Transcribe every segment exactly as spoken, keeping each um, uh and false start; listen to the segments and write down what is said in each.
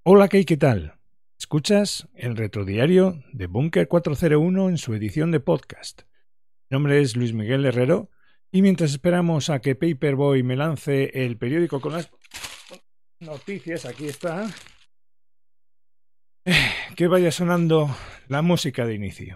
Hola, ¿qué, ¿qué tal? Escuchas el retrodiario de Búnker cuatrocientos uno en su edición de podcast. Mi nombre es Luis Miguel Herrero y mientras esperamos a que Paperboy me lance el periódico con las noticias, aquí está, que vaya sonando la música de inicio.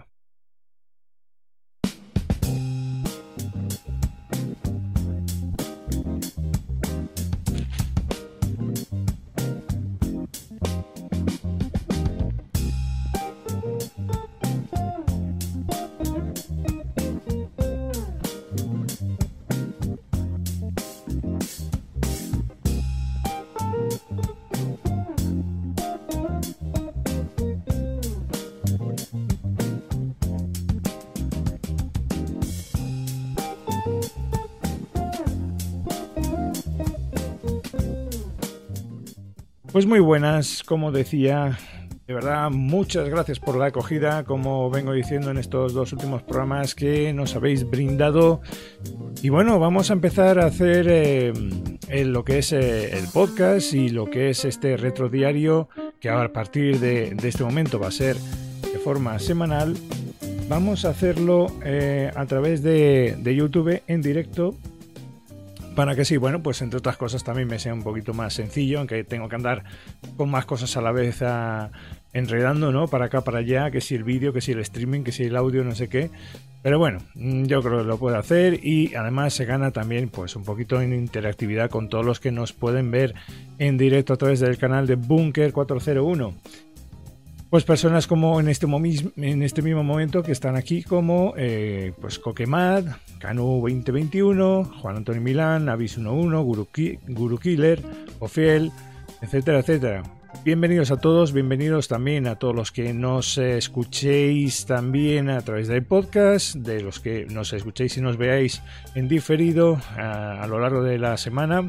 Pues muy buenas, como decía, de verdad muchas gracias por la acogida, como vengo diciendo en estos dos últimos programas que nos habéis brindado. Y bueno, vamos a empezar a hacer eh, el, lo que es eh, el podcast y lo que es este retrodiario, que ahora a partir de, de este momento va a ser de forma semanal. Vamos a hacerlo eh, a través de, de YouTube en directo, para que sí, bueno, pues entre otras cosas también me sea un poquito más sencillo, aunque tengo que andar con más cosas a la vez a, enredando, ¿no? Para acá, para allá, que si el vídeo, que si el streaming, que si el audio, no sé qué. Pero bueno, yo creo que lo puedo hacer y además se gana también pues un poquito en interactividad con todos los que nos pueden ver en directo a través del canal de Búnker cuatrocientos uno. Pues personas como en este, en este mismo momento que están aquí como eh, pues Coquemad, Canu veinte veintiuno, Juan Antonio Milán, Avis uno, Guru, Guru Killer, Ofiel, etcétera, etcétera. Bienvenidos a todos, bienvenidos también a todos los que nos escuchéis también a través del podcast, de los que nos escuchéis y nos veáis en diferido a, a lo largo de la semana.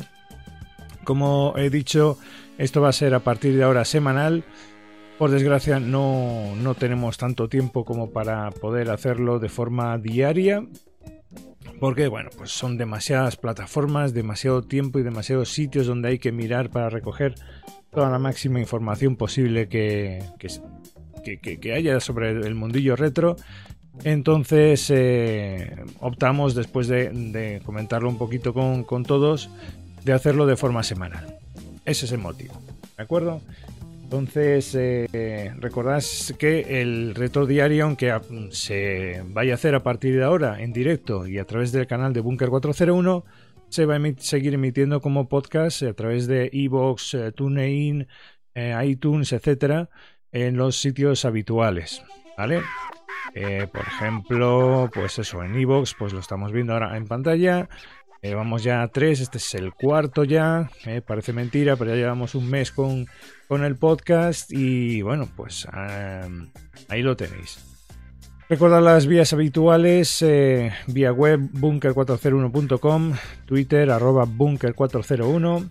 Como he dicho, esto va a ser a partir de ahora semanal. Por desgracia no, no tenemos tanto tiempo como para poder hacerlo de forma diaria, porque bueno, pues son demasiadas plataformas, demasiado tiempo y demasiados sitios donde hay que mirar para recoger toda la máxima información posible que, que, que, que haya sobre el mundillo retro. Entonces eh, optamos, después de, de comentarlo un poquito con, con todos, de hacerlo de forma semanal. Ese es el motivo, ¿de acuerdo? Entonces, eh, recordad que el retrodiario, aunque se vaya a hacer a partir de ahora en directo y a través del canal de Búnker cuatrocientos uno, se va a emi- seguir emitiendo como podcast a través de iVoox, eh, TuneIn, eh, iTunes, etcétera, en los sitios habituales, ¿vale? Eh, por ejemplo, pues eso, en iVoox, pues lo estamos viendo ahora en pantalla. Eh, vamos ya a tres, este es el cuarto ya, eh, parece mentira, pero ya llevamos un mes con, con el podcast y bueno, pues eh, ahí lo tenéis. Recordad las vías habituales, eh, vía web bunker cuatrocientos uno punto com, Twitter arroba bunker cuatrocientos uno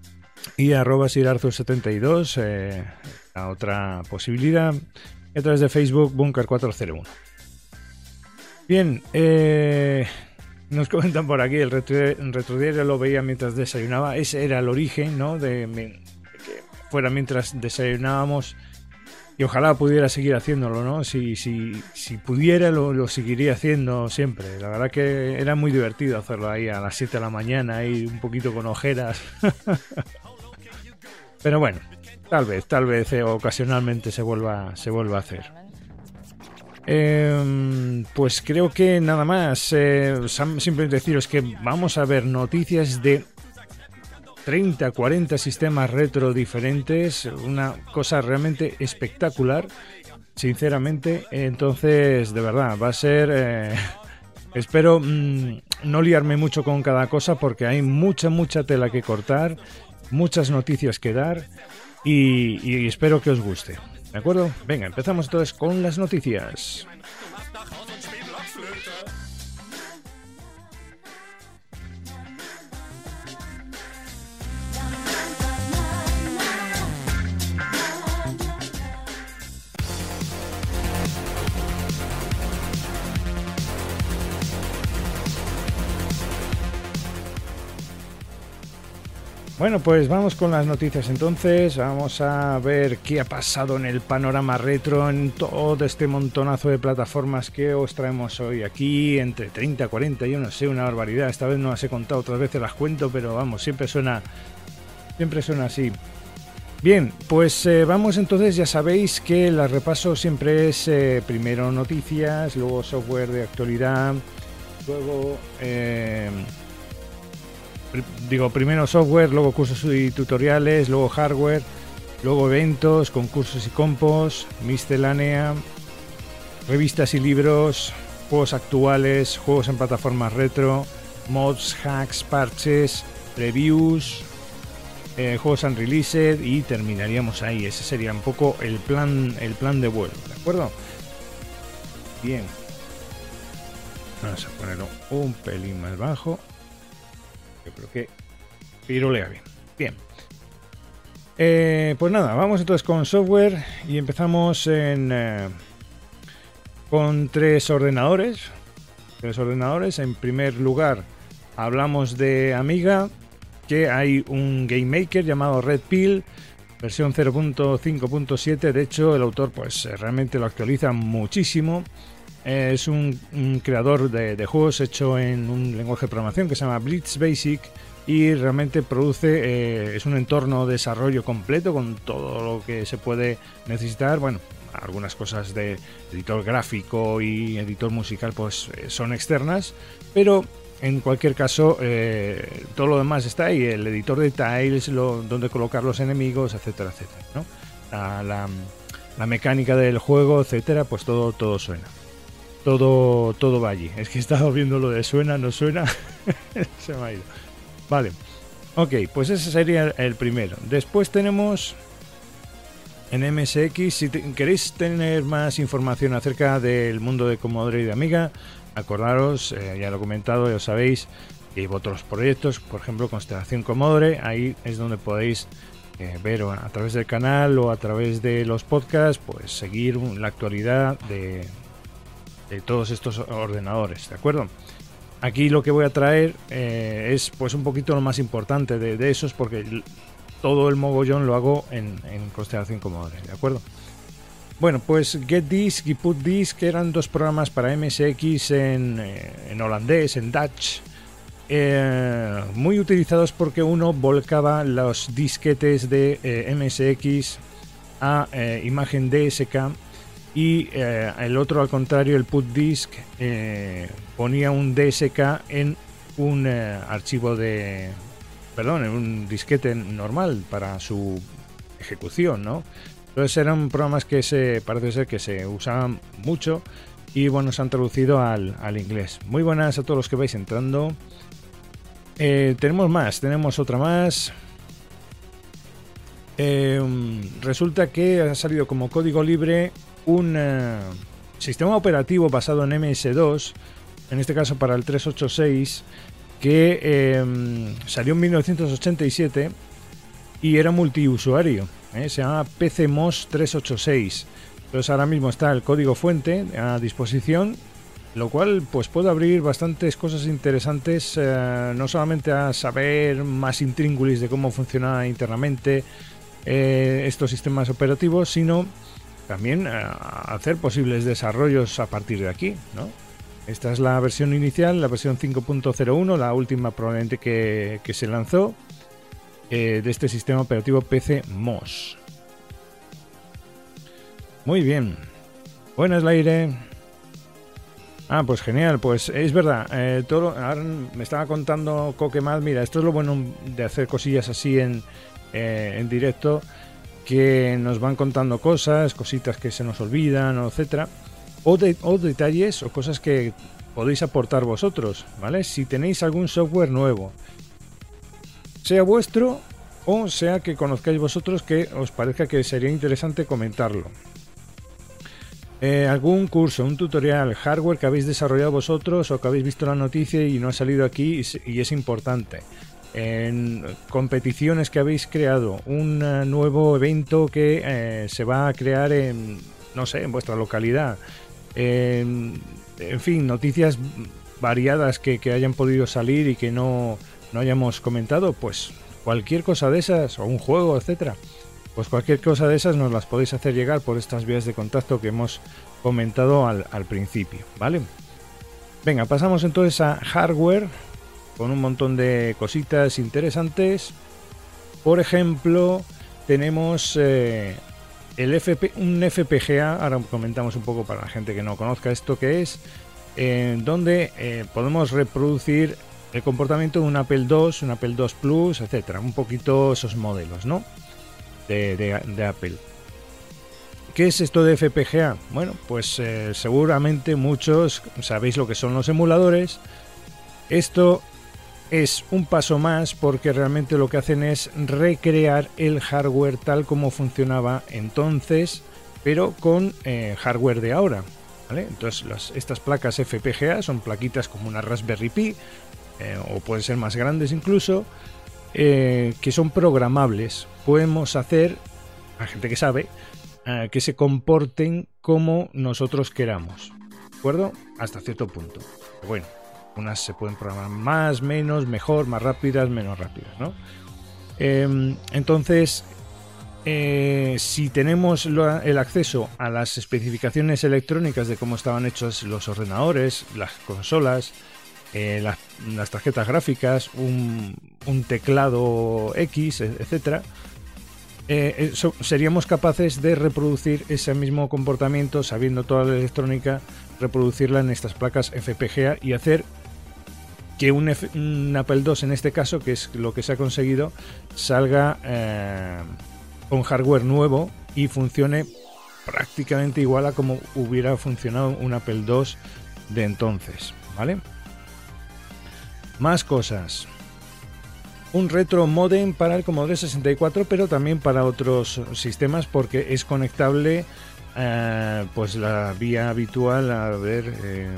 y arroba sirarzo setenta y dos, eh, la otra posibilidad, y a través de Facebook Bunker cuatrocientos uno. Bien, eh... nos comentan por aquí, el retrodiario lo veía mientras desayunaba. Ese era el origen, ¿no? De, de que fuera mientras desayunábamos. Y ojalá pudiera seguir haciéndolo, ¿no? Si, si, si pudiera, lo, lo seguiría haciendo siempre. La verdad que era muy divertido hacerlo ahí a las siete de la mañana, ahí un poquito con ojeras. Pero bueno, tal vez, tal vez eh, ocasionalmente se vuelva, se vuelva a hacer. Eh, pues creo que nada más, eh, simplemente deciros que vamos a ver noticias de treinta a cuarenta sistemas retro diferentes, una cosa realmente espectacular, sinceramente. Entonces, de verdad, va a ser, eh, espero mmm, no liarme mucho con cada cosa porque hay mucha, mucha tela que cortar, muchas noticias que dar y, y espero que os guste. ¿De acuerdo? Venga, empezamos entonces con las noticias. Bueno, pues vamos con las noticias entonces. Vamos a ver qué ha pasado en el panorama retro, en todo este montonazo de plataformas que os traemos hoy aquí, entre treinta, cuarenta, yo no sé, una barbaridad. Esta vez no las he contado, otras veces las cuento, pero vamos, siempre suena, siempre suena así. Bien, pues eh, vamos entonces, ya sabéis que el repaso siempre es eh, primero noticias, luego software de actualidad, luego... Eh, Digo, primero software, luego cursos y tutoriales, luego hardware, luego eventos, concursos y compos, miscelánea, revistas y libros, juegos actuales, juegos en plataformas retro, mods, hacks, parches, reviews, eh, juegos unreleased y terminaríamos ahí. Ese sería un poco el plan, el plan de vuelo, ¿de acuerdo? Bien. Vamos a ponerlo un pelín más bajo. Yo creo que pirulea bien. Bien. Eh, pues nada, vamos entonces con software y empezamos en eh, con tres ordenadores. Tres ordenadores. En primer lugar, hablamos de Amiga, que hay un Game Maker llamado Red Pill, versión cero punto cinco punto siete. De hecho, el autor pues realmente lo actualiza muchísimo. Es un, un creador de, de juegos hecho en un lenguaje de programación que se llama Blitz Basic y realmente produce, eh, es un entorno de desarrollo completo con todo lo que se puede necesitar. Bueno, algunas cosas de editor gráfico y editor musical pues eh, son externas, pero en cualquier caso eh, todo lo demás está ahí, el editor de tiles, lo, donde colocar los enemigos, etcétera, etcétera, ¿no? La, la, la mecánica del juego, etcétera, pues todo, todo suena. Todo, todo va allí. Es que he estado viendo lo de suena, no suena. Se me ha ido. Vale. Ok, pues ese sería el primero. Después tenemos en M S X. Si te, queréis tener más información acerca del mundo de Commodore y de Amiga, acordaros, eh, ya lo he comentado, ya sabéis, que hay otros proyectos, por ejemplo, Constelación Commodore. Ahí es donde podéis eh, ver a través del canal o a través de los podcasts, pues seguir la actualidad de... de todos estos ordenadores, ¿de acuerdo? Aquí lo que voy a traer eh, es pues un poquito lo más importante de, de esos, porque todo el mogollón lo hago en, en Constelación Commodore, ¿de acuerdo? Bueno, pues GetDisk y PutDisk eran dos programas para M S X en, eh, en holandés, en Dutch, eh, muy utilizados porque uno volcaba los disquetes de eh, M S X a eh, imagen D S K. Y eh, el otro, al contrario, el PutDisk, eh, ponía un D S K en un eh, archivo de... Perdón, en un disquete normal para su ejecución, ¿no? Entonces eran programas que se parece ser que se usaban mucho y bueno, se han traducido al, al inglés. Muy buenas a todos los que vais entrando. Eh, tenemos más, tenemos otra más. Eh, resulta que ha salido como código libre un uh, sistema operativo basado en M S dos, en este caso para el trescientos ochenta y seis, que eh, salió en mil novecientos ochenta y siete y era multiusuario, ¿eh? Se llama P C M O S trescientos ochenta y seis. Entonces ahora mismo está el código fuente a disposición, lo cual pues puede abrir bastantes cosas interesantes, eh, no solamente a saber más intríngulis de cómo funciona internamente eh, estos sistemas operativos, sino también eh, hacer posibles desarrollos a partir de aquí, ¿no? Esta es la versión inicial, la versión cinco punto cero uno, la última probablemente que, que se lanzó eh, de este sistema operativo P C M O S. Muy bien. Buenas, Laire. Ah, pues genial, pues es verdad. Eh, todo, ahora me estaba contando Coquemad, mira, esto es lo bueno de hacer cosillas así en, eh, en directo, que nos van contando cosas, cositas que se nos olvidan, etcétera, o, de, o detalles o cosas que podéis aportar vosotros, ¿vale? Si tenéis algún software nuevo, sea vuestro o sea que conozcáis vosotros, que os parezca que sería interesante comentarlo. Eh, algún curso, un tutorial, hardware que habéis desarrollado vosotros o que habéis visto la noticia y no ha salido aquí y, y es importante. En competiciones que habéis creado, un uh, nuevo evento que eh, se va a crear en, no sé, en vuestra localidad, en, en fin, noticias variadas que, que hayan podido salir y que no, no hayamos comentado, pues cualquier cosa de esas, o un juego, etcétera, pues cualquier cosa de esas nos las podéis hacer llegar por estas vías de contacto que hemos comentado al, al principio, ¿vale? Venga, pasamos entonces a hardware, con un montón de cositas interesantes. Por ejemplo, tenemos eh, el F P, un F P G A, ahora comentamos un poco para la gente que no conozca esto que es, eh, donde eh, podemos reproducir el comportamiento de un Apple dos, un Apple dos Plus, etcétera, un poquito esos modelos, ¿no? De, de, de Apple. ¿Qué es esto de F P G A? Bueno, pues eh, seguramente muchos sabéis lo que son los emuladores. Esto es un paso más porque realmente lo que hacen es recrear el hardware tal como funcionaba entonces, pero con eh, hardware de ahora, ¿vale? Entonces las, estas placas F P G A son plaquitas como una Raspberry Pi, eh, o pueden ser más grandes incluso, eh, que son programables. Podemos hacer, a gente que sabe, eh, que se comporten como nosotros queramos, ¿de acuerdo? Hasta cierto punto. Pero bueno, unas se pueden programar más, menos, mejor, más rápidas, menos rápidas, ¿no? Eh, entonces, eh, si tenemos lo, el acceso a las especificaciones electrónicas de cómo estaban hechos los ordenadores, las consolas, eh, las, las tarjetas gráficas, un, un teclado X, etcétera, eh, eso, seríamos capaces de reproducir ese mismo comportamiento, sabiendo toda la electrónica, reproducirla en estas placas F P G A y hacer que un, F, un Apple dos, en este caso, que es lo que se ha conseguido, salga eh, con hardware nuevo y funcione prácticamente igual a como hubiera funcionado un Apple dos de entonces, ¿vale? Más cosas. Un retro modem para el Commodore sesenta y cuatro, pero también para otros sistemas, porque es conectable eh, pues la vía habitual. A ver, eh,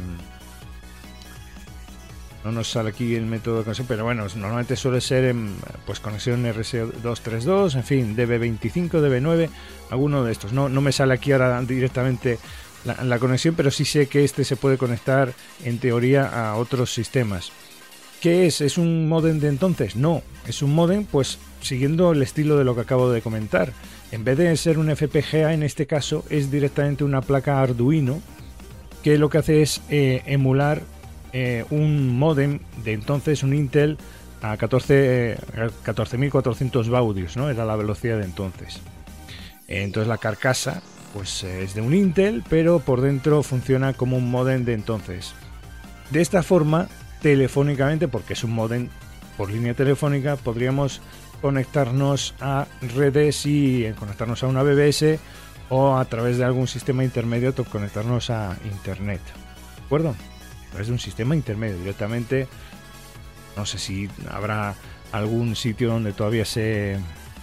no nos sale aquí el método de conexión, pero bueno, normalmente suele ser en, pues conexión R S doscientos treinta y dos, en fin, D B veinticinco, D B nueve, alguno de estos. No, no me sale aquí ahora directamente la, la conexión, pero sí sé que este se puede conectar en teoría a otros sistemas. ¿Qué es? ¿Es un módem de entonces? No, es un módem pues siguiendo el estilo de lo que acabo de comentar. En vez de ser un F P G A, en este caso es directamente una placa Arduino que lo que hace es eh, emular eh, un módem de entonces, un Intel a catorce mil cuatrocientos baudios, ¿no? Era la velocidad de entonces. Entonces la carcasa pues es de un Intel, pero por dentro funciona como un módem de entonces. De esta forma, telefónicamente, porque es un módem por línea telefónica, podríamos conectarnos a redes y conectarnos a una B B S o a través de algún sistema intermedio conectarnos a internet, ¿de acuerdo? A través de un sistema intermedio directamente. No sé si habrá algún sitio donde todavía se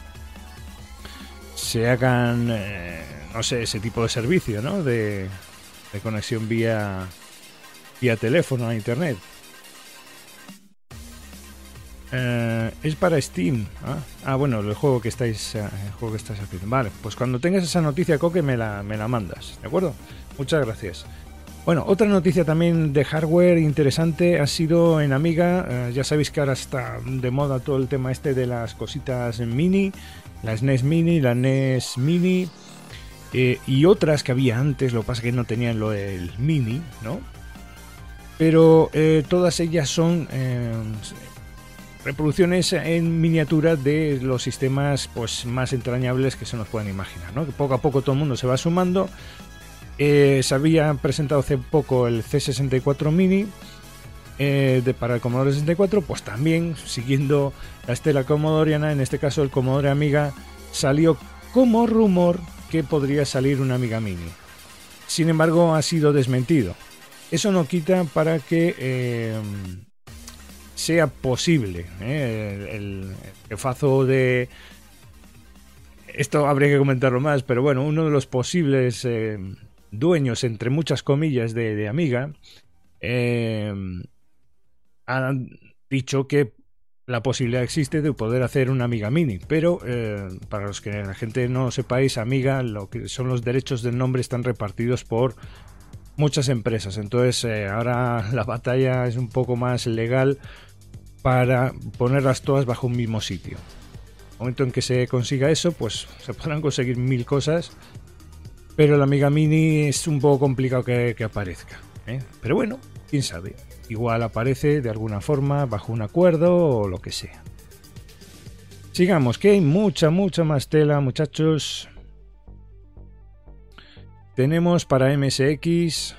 se hagan eh, no sé, ese tipo de servicio, ¿no? De, de conexión vía vía teléfono a internet. Eh, es para Steam. ¿Ah? ah, bueno, el juego que estáis eh, el juego que estáis haciendo. Vale, pues cuando tengas esa noticia, Coque, me la, me la mandas, ¿de acuerdo? Muchas gracias. Bueno, otra noticia también de hardware interesante ha sido en Amiga. Eh, ya sabéis que ahora está de moda todo el tema este de las cositas en mini, la S N E S Mini, la N E S Mini, eh, y otras que había antes, lo que pasa es que no tenían lo del Mini, ¿no? Pero eh, todas ellas son eh, reproducciones en miniatura de los sistemas pues más entrañables que se nos pueden imaginar, ¿no? Que poco a poco todo el mundo se va sumando. Eh, se había presentado hace poco el C sesenta y cuatro Mini eh, de, para el Commodore sesenta y cuatro, pues también siguiendo la estela comodoriana, en este caso el Commodore Amiga, salió como rumor que podría salir una Amiga Mini. Sin embargo, ha sido desmentido. Eso no quita para que eh, sea posible eh, el, el jefazo de... Esto habría que comentarlo más, pero bueno, uno de los posibles eh, dueños, entre muchas comillas, de, de Amiga, eh, ha dicho que la posibilidad existe de poder hacer una Amiga Mini, pero eh, para los que la gente no sepáis, Amiga, lo que son los derechos del nombre están repartidos por muchas empresas, entonces eh, ahora la batalla es un poco más legal para ponerlas todas bajo un mismo sitio. En el momento en que se consiga eso, pues se podrán conseguir mil cosas, pero la Amiga Mini es un poco complicado que, que aparezca, ¿eh? Pero bueno, quién sabe, igual aparece de alguna forma bajo un acuerdo o lo que sea. Sigamos, que hay mucha, mucha más tela, muchachos. Tenemos para M S X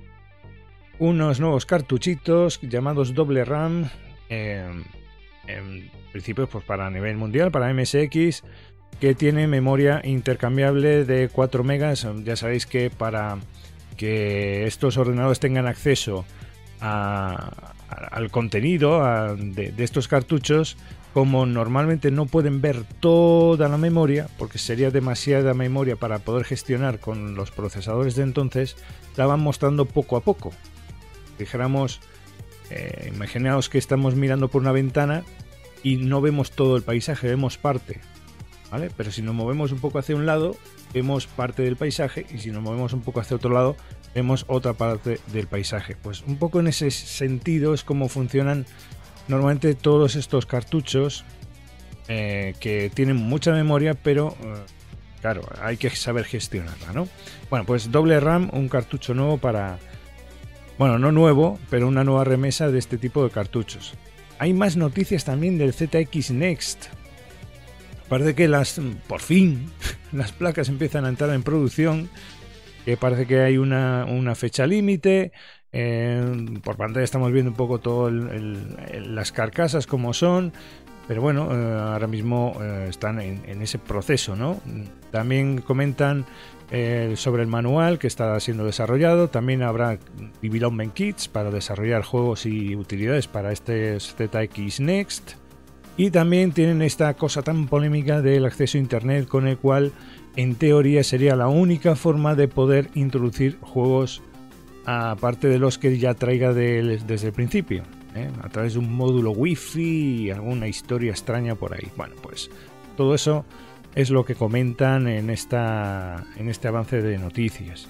unos nuevos cartuchitos llamados doble RAM, eh, en principio pues para nivel mundial, para M S X, que tiene memoria intercambiable de cuatro megas. Ya sabéis que para que estos ordenadores tengan acceso a, a, al contenido a, de, de estos cartuchos, como normalmente no pueden ver toda la memoria, porque sería demasiada memoria para poder gestionar con los procesadores de entonces, la van mostrando poco a poco. Dijéramos, eh, imaginaos que estamos mirando por una ventana y no vemos todo el paisaje, vemos parte, ¿vale? Pero si nos movemos un poco hacia un lado, vemos parte del paisaje, y si nos movemos un poco hacia otro lado, vemos otra parte del paisaje. Pues un poco en ese sentido es como funcionan normalmente todos estos cartuchos, eh, que tienen mucha memoria, pero eh, claro, hay que saber gestionarla, ¿no? Bueno, pues doble RAM, un cartucho nuevo para... Bueno, no nuevo, pero una nueva remesa de este tipo de cartuchos. Hay más noticias también del Z X Next. Parece que las, por fin, las placas empiezan a entrar en producción, que parece que hay una, una fecha límite. Eh, por pantalla estamos viendo un poco todo el, el, el, las carcasas como son, pero bueno, eh, ahora mismo eh, están en, en ese proceso, ¿no? También comentan eh, sobre el manual que está siendo desarrollado. También habrá development kits para desarrollar juegos y utilidades para este Z X Next. Y también tienen esta cosa tan polémica del acceso a internet, con el cual en teoría sería la única forma de poder introducir juegos aparte de los que ya traiga de, desde el principio, ¿eh? A través de un módulo wifi y alguna historia extraña por ahí. Bueno, pues todo eso es lo que comentan en, esta, en este avance de noticias.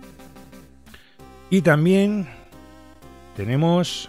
Y también tenemos...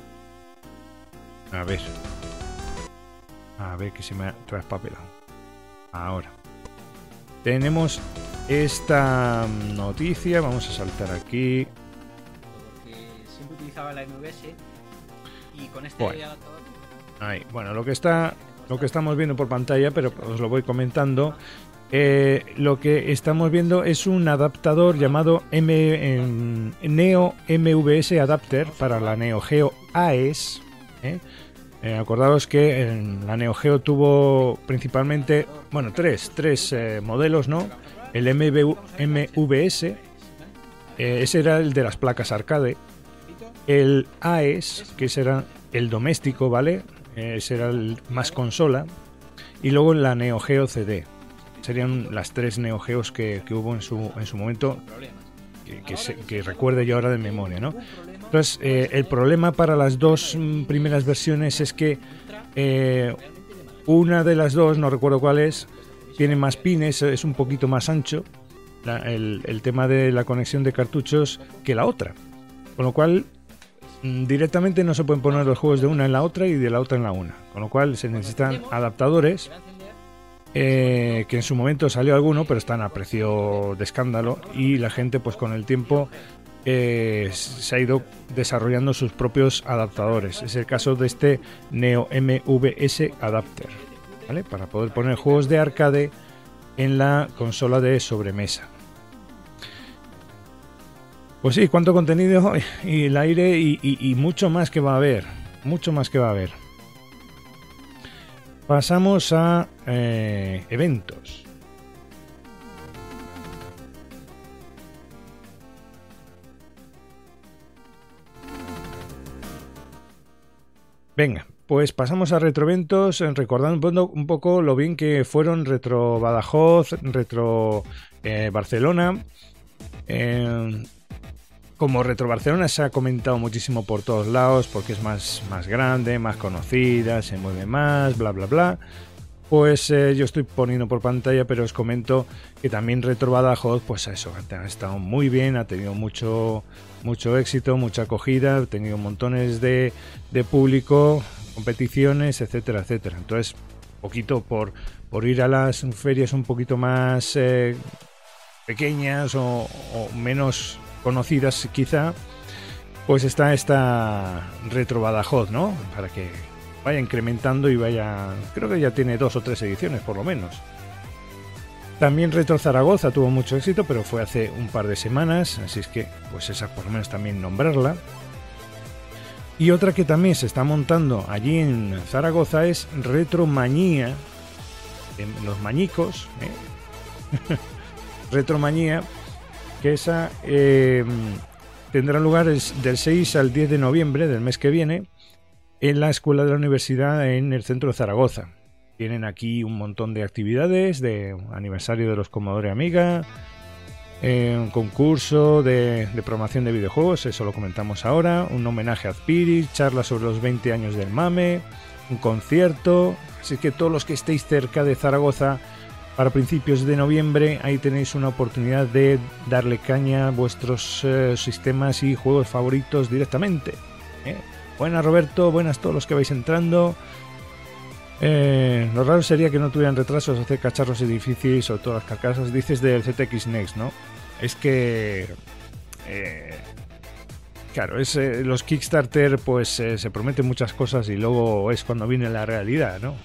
A ver... A ver que se me ha traspapelado. Ahora. Tenemos esta noticia. Vamos a saltar aquí. Porque siempre utilizaba la M V S y con este bueno. adaptador... Ahí. Bueno, lo que está, lo que estamos viendo por pantalla, pero os lo voy comentando. Eh, lo que estamos viendo es un adaptador llamado M, eh, Neo M V S Adapter para la Neo Geo A E S. ¿eh? Eh, acordaos que en la Neo Geo tuvo principalmente, bueno, tres, tres eh, modelos, ¿no? El M V S, eh, ese era el de las placas arcade. El A E S, que ese era el doméstico, ¿vale? Eh, ese era el más consola. Y luego la Neo Geo C D. Serían las tres Neo Geos que, que hubo en su, en su momento, que, que, se, que recuerde yo ahora de memoria, ¿no? Entonces, eh, el problema para las dos mm, primeras versiones es que eh, una de las dos, no recuerdo cuál es, tiene más pines, es un poquito más ancho la, el, el tema de la conexión de cartuchos que la otra. Con lo cual, mm, directamente no se pueden poner los juegos de una en la otra y de la otra en la una. Con lo cual se necesitan adaptadores, eh, que en su momento salió alguno, pero están a precio de escándalo, y la gente pues con el tiempo... Eh, se ha ido desarrollando sus propios adaptadores. Es el caso de este Neo M V S Adapter, ¿vale? Para poder poner juegos de arcade en la consola de sobremesa. Pues sí, cuánto contenido y el aire y, y, y mucho más que va a haber, mucho más que va a haber. Pasamos a eh, eventos. Venga, pues pasamos a retroeventos, recordando un poco lo bien que fueron Retro Badajoz, Retro eh, Barcelona. Eh, como Retro Barcelona se ha comentado muchísimo por todos lados, porque es más, más grande, más conocida, se mueve más, bla bla bla. Pues eh, yo estoy poniendo por pantalla, pero os comento que también Retro Badajoz, pues eso, ha estado muy bien, ha tenido mucho, mucho éxito, mucha acogida, ha tenido montones de, de público, competiciones, etcétera, etcétera. Entonces, poquito por, por ir a las ferias un poquito más eh, pequeñas o, o menos conocidas quizá, pues está esta Retro Badajoz, ¿no? Para que vaya incrementando y vaya... Creo que ya tiene dos o tres ediciones por lo menos. También Retro Zaragoza tuvo mucho éxito, pero fue hace un par de semanas, así es que pues esa por lo menos también nombrarla. Y otra que también se está montando allí en Zaragoza es Retro Manía, en los mañicos, ¿eh? Retro Manía, que esa eh, tendrá lugar el, del seis al diez de noviembre del mes que viene en la Escuela de la Universidad en el centro de Zaragoza. Tienen aquí un montón de actividades, de aniversario de los Commodore Amiga, eh, un concurso de, de programación de videojuegos, eso lo comentamos ahora, un homenaje a Azpiri, charlas sobre los veinte años del MAME, un concierto, así que todos los que estéis cerca de Zaragoza para principios de noviembre, ahí tenéis una oportunidad de darle caña a vuestros eh, sistemas y juegos favoritos directamente. ¿eh? Buenas Roberto, buenas todos los que vais entrando. Eh, lo raro sería que no tuvieran retrasos hacer cacharros difíciles o todas las carcasas. Dices del Z X Next, ¿no? Es que eh, claro, es, eh, los Kickstarter pues eh, se prometen muchas cosas y luego es cuando viene la realidad, ¿no?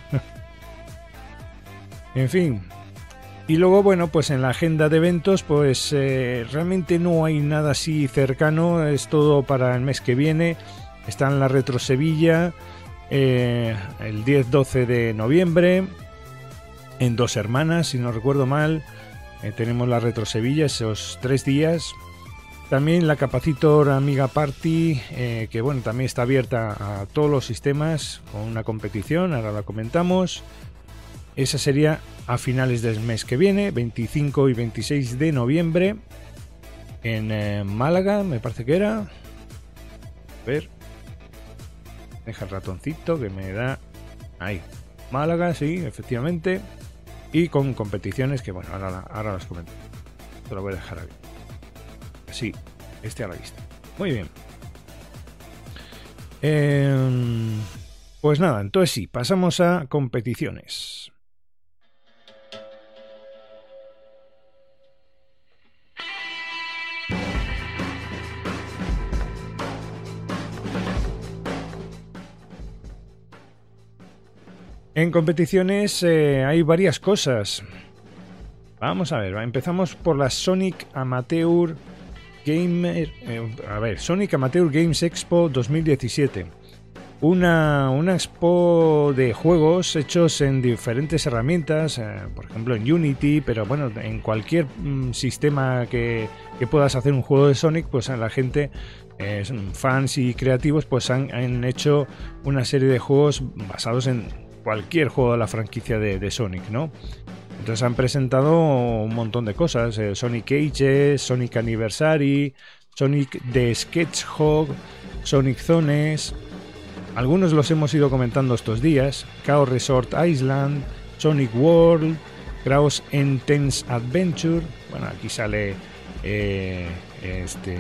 En fin. Y luego, bueno, pues en la agenda de eventos pues eh, realmente no hay nada así cercano, es todo para el mes que viene. Está en la Retro Sevilla Eh, el diez doce de noviembre en Dos Hermanas, si no recuerdo mal. eh, tenemos la Retro Sevilla esos tres días. También la Capacitor Amiga Party, eh, que bueno, también está abierta a todos los sistemas con una competición, ahora la comentamos. Esa sería a finales del mes que viene, veinticinco y veintiséis de noviembre en eh, Málaga, me parece que era. A ver, deja el ratoncito que me da ahí. Málaga, sí, efectivamente. Y con competiciones que, bueno, ahora, ahora las comento. Te lo voy a dejar ahí. Sí, este a la vista. Muy bien. Eh, pues nada, entonces sí, pasamos a competiciones. En competiciones eh, hay varias cosas. Vamos a ver, empezamos por la Sonic Amateur Gamer, eh, a ver, Sonic Amateur Games Expo dos mil diecisiete. Una, una expo de juegos hechos en diferentes herramientas, eh, por ejemplo en Unity, pero bueno, en cualquier mm, sistema que, que puedas hacer un juego de Sonic, pues la gente, eh, fans y creativos, pues han, han hecho una serie de juegos basados en cualquier juego de la franquicia de, de Sonic, ¿no? Entonces han presentado un montón de cosas, eh, Sonic Ages, Sonic Anniversary, Sonic the Hedgehog, Sonic Zones. Algunos los hemos ido comentando estos días: Chaos Resort Island, Sonic World, Chaos Intense Adventure. Bueno, aquí sale eh, este,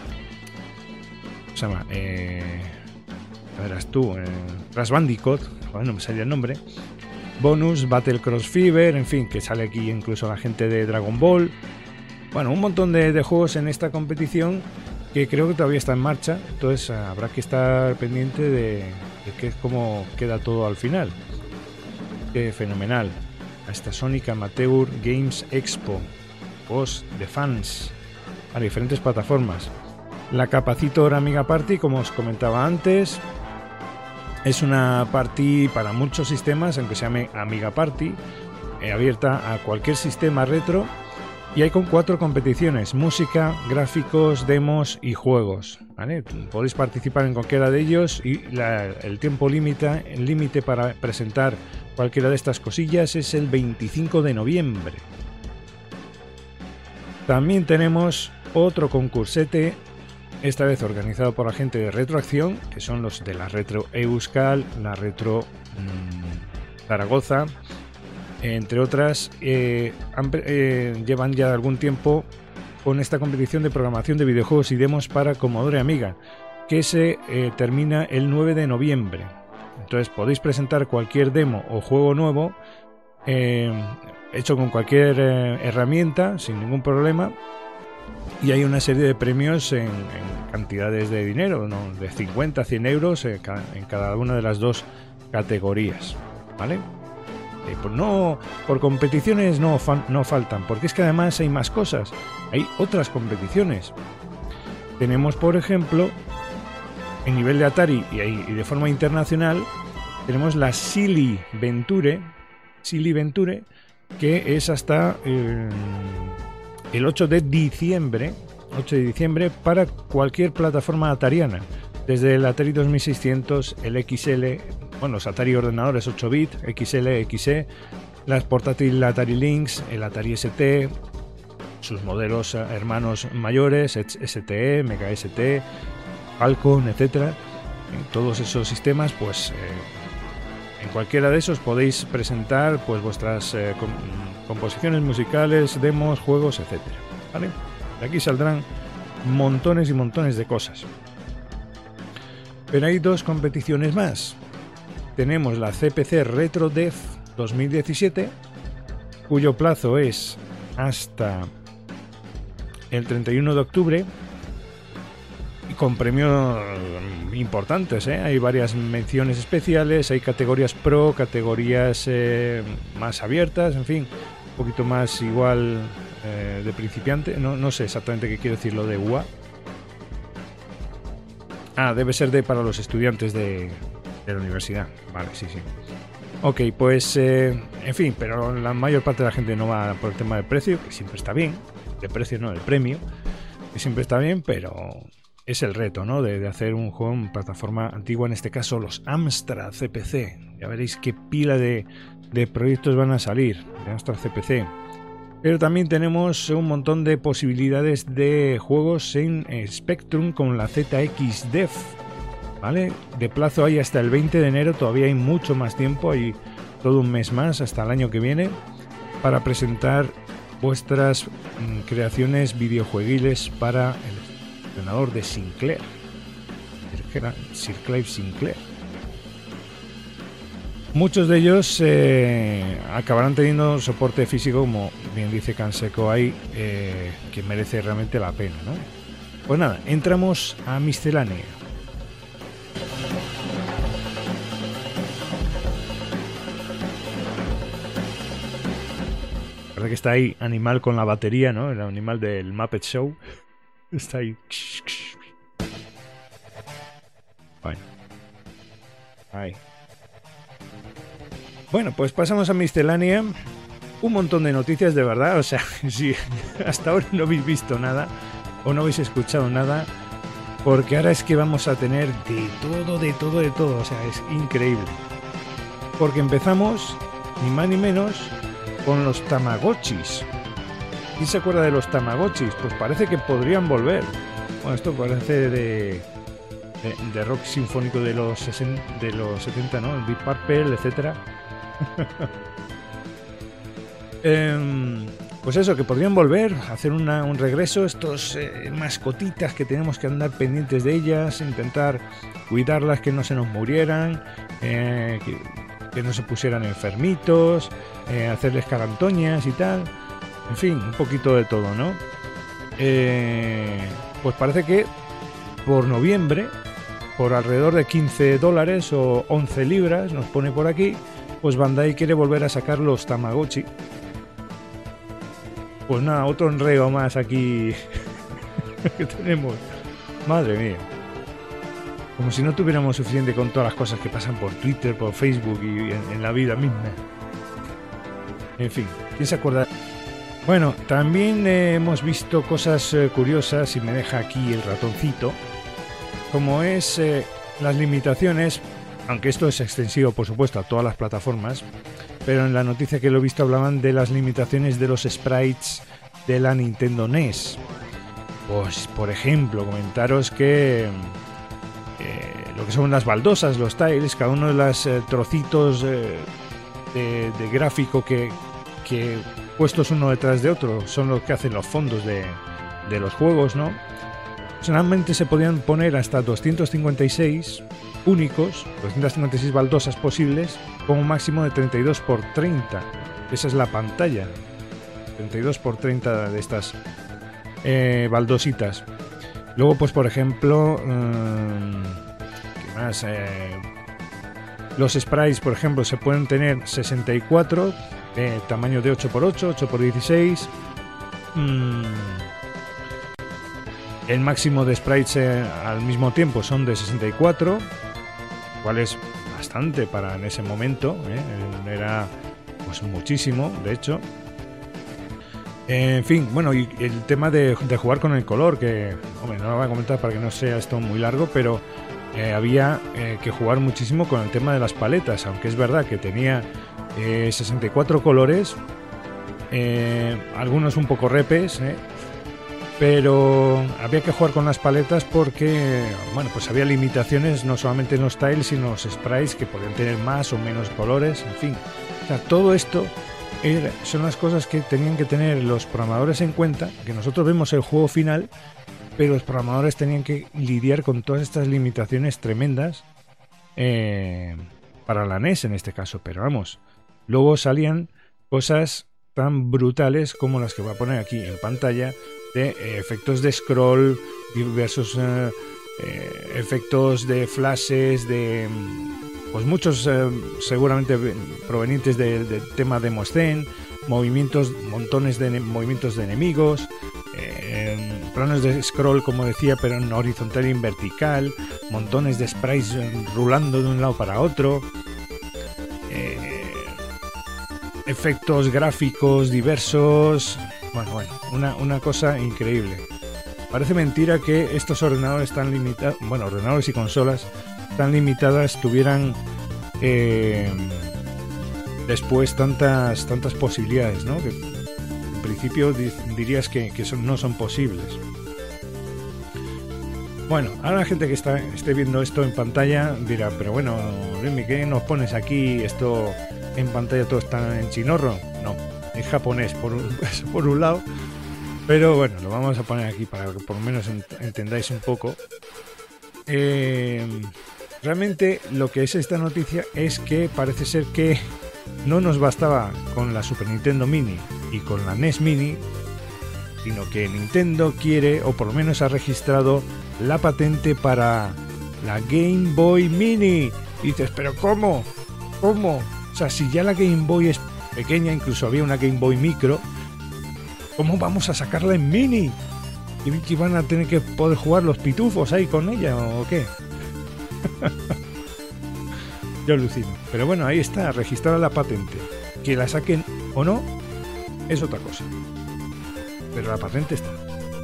¿cómo se llama? Eh, a verás tú, eh, Crash Bandicoot. Bueno, no me salía el nombre. Bonus, Battle Cross Fever, en fin, que sale aquí incluso la gente de Dragon Ball. Bueno, un montón de, de juegos en esta competición que creo que todavía está en marcha, entonces habrá que estar pendiente de, de que, cómo queda todo al final. Qué fenomenal. Esta Sonic Amateur Games Expo, juegos de fans a diferentes plataformas. La Capacitor Amiga Party, como os comentaba antes, es una party para muchos sistemas, aunque se llame Amiga Party, eh, abierta a cualquier sistema retro, y hay con cuatro competiciones: música, gráficos, demos y juegos, ¿vale? Podéis participar en cualquiera de ellos y la, el tiempo límite el límite para presentar cualquiera de estas cosillas es el veinticinco de noviembre. También tenemos otro concursete, esta vez organizado por la gente de Retroacción, que son los de la Retro Euskal, la Retro mmm, Zaragoza, entre otras. eh, han, eh, llevan ya algún tiempo con esta competición de programación de videojuegos y demos para Commodore Amiga, que se eh, termina el nueve de noviembre. Entonces podéis presentar cualquier demo o juego nuevo eh, hecho con cualquier eh, herramienta sin ningún problema, y hay una serie de premios en, en cantidades de dinero, ¿no? De cincuenta a cien euros en, ca en cada una de las dos categorías, ¿vale? Eh, pues no, por competiciones no, no faltan, porque es que además hay más cosas, hay otras competiciones. Tenemos, por ejemplo, en nivel de Atari y, y de forma internacional, tenemos la Silly Venture, Silly Venture, que es hasta eh, el ocho de diciembre, ocho de diciembre, para cualquier plataforma atariana, desde el Atari dos mil seiscientos, el X L, bueno, los Atari ordenadores ocho bit, X L, X E, las portátiles Atari Lynx, el Atari S T, sus modelos hermanos mayores, S T E, Mega S T, Falcon, etcétera. En todos esos sistemas, pues eh, en cualquiera de esos podéis presentar pues vuestras eh, com composiciones musicales, demos, juegos, etcétera. ¿Vale? De aquí saldrán montones y montones de cosas. Pero hay dos competiciones más. Tenemos la C P C RetroDev dos mil diecisiete, cuyo plazo es hasta el treinta y uno de octubre, y con premios importantes, ¿eh? Hay varias menciones especiales, hay categorías pro, categorías eh, más abiertas, en fin, un poquito más igual eh, de principiante. No, no sé exactamente qué quiero decir lo de U A. Ah, debe ser de para los estudiantes de, de la universidad. Vale, sí, sí. Ok, pues, eh, en fin, pero la mayor parte de la gente no va por el tema del precio, que siempre está bien. De precio no, el premio, que siempre está bien, pero es el reto, ¿no? De, de hacer un juego en plataforma antigua, en este caso los Amstrad C P C. Ya veréis qué pila de, de proyectos van a salir de Amstrad C P C. Pero también tenemos un montón de posibilidades de juegos en Spectrum con la Z X Dev, ¿vale? De plazo hay hasta el veinte de enero, todavía hay mucho más tiempo, hay todo un mes más hasta el año que viene para presentar vuestras mm, creaciones videojueguiles para el ordenador de Sinclair, Sir Clive Sinclair. Muchos de ellos eh, acabarán teniendo soporte físico, como bien dice Canseco ahí, eh, que merece realmente la pena, ¿no? Pues nada, entramos a miscelánea. Parece que está ahí Animal con la batería, ¿no? El animal del Muppet Show. Está ahí. Bueno. Ahí. Bueno, pues pasamos a miscelánea. Un montón de noticias, de verdad. O sea, si hasta ahora no habéis visto nada o no habéis escuchado nada, porque ahora es que vamos a tener de todo, de todo, de todo. O sea, es increíble. Porque empezamos, ni más ni menos, con los Tamagotchis. ¿Quién se acuerda de los Tamagotchis? Pues parece que podrían volver. Bueno, esto parece de, de, de rock sinfónico de los, sesenta, de los setenta, ¿no? El Deep Purple, etcétera. eh, pues eso, que podrían volver a hacer una, un regreso. Estos eh, mascotitas que tenemos que andar pendientes de ellas, intentar cuidarlas, que no se nos murieran, eh, que, que no se pusieran enfermitos, eh, hacerles carantoñas y tal. En fin, un poquito de todo, ¿no? Eh, pues parece que por noviembre, por alrededor de quince dólares o once libras, nos pone por aquí, pues Bandai quiere volver a sacar los Tamagotchi. Pues nada, otro enreo más aquí que tenemos. Madre mía. Como si no tuviéramos suficiente con todas las cosas que pasan por Twitter, por Facebook y en, en la vida misma. En fin, ¿quién se acuerda? Bueno, también eh, hemos visto cosas eh, curiosas, y me deja aquí el ratoncito, como es eh, las limitaciones, aunque esto es extensivo por supuesto a todas las plataformas, pero en la noticia que lo he visto hablaban de las limitaciones de los sprites de la Nintendo N E S. Pues por ejemplo, comentaros que eh, lo que son las baldosas, los tiles, cada uno de los eh, trocitos eh, de, de gráfico que, que puestos uno detrás de otro son los que hacen los fondos de, de los juegos, ¿no? Solamente se podían poner hasta doscientos cincuenta y seis únicos, doscientas cincuenta y seis baldosas posibles, con un máximo de treinta y dos por treinta. Esa es la pantalla. treinta y dos por treinta de estas eh, baldositas. Luego, pues por ejemplo, um, ¿qué más? Eh, los sprites, por ejemplo, se pueden tener sesenta y cuatro, eh, tamaño de ocho por ocho, ocho por dieciséis. Mm, el máximo de sprites eh, al mismo tiempo son de sesenta y cuatro, cual es bastante para en ese momento, eh, era pues muchísimo, de hecho. En fin, bueno, y el tema de, de jugar con el color, que, hombre, no lo voy a comentar para que no sea esto muy largo, pero eh, había eh, que jugar muchísimo con el tema de las paletas, aunque es verdad que tenía eh, sesenta y cuatro colores, eh, algunos un poco repes, eh, pero había que jugar con las paletas porque, bueno, pues había limitaciones no solamente en los tiles, sino en los sprites que podían tener más o menos colores, en fin. O sea, todo esto era, son las cosas que tenían que tener los programadores en cuenta, que nosotros vemos el juego final, pero los programadores tenían que lidiar con todas estas limitaciones tremendas eh, para la N E S en este caso. Pero vamos, luego salían cosas tan brutales como las que voy a poner aquí en pantalla, de eh, efectos de scroll, diversos eh, eh, efectos de flashes, de pues muchos eh, seguramente provenientes del de tema de Demoscene, movimientos, montones de movimientos de enemigos, eh, planos de scroll, como decía, pero en horizontal y en vertical, montones de sprites rulando de un lado para otro, eh, efectos gráficos diversos. Bueno, bueno, una, una cosa increíble. Parece mentira que estos ordenadores tan limitados, bueno, ordenadores y consolas tan limitadas tuvieran eh, después tantas tantas posibilidades, ¿no? Que en principio di dirías que, que son, no son posibles. Bueno, ahora la gente que está, esté viendo esto en pantalla dirá, pero bueno, Luismi, ¿qué nos pones aquí? Esto en pantalla todo está en chinorro. No, en japonés por un, por un lado, pero bueno, lo vamos a poner aquí para que por lo menos ent entendáis un poco. Eh, realmente lo que es esta noticia es que parece ser que no nos bastaba con la Super Nintendo Mini y con la N E S Mini, sino que Nintendo quiere, o por lo menos ha registrado la patente para la Game Boy Mini. Y dices, pero ¿cómo? ¿Cómo? O sea, si ya la Game Boy es pequeña, incluso había una Game Boy Micro, ¿cómo vamos a sacarla en Mini? ¿Y que van a tener que poder jugar los pitufos ahí con ella o qué? Yo alucino. Pero bueno, ahí está, registrada la patente. Que la saquen o no es otra cosa, pero la patente está.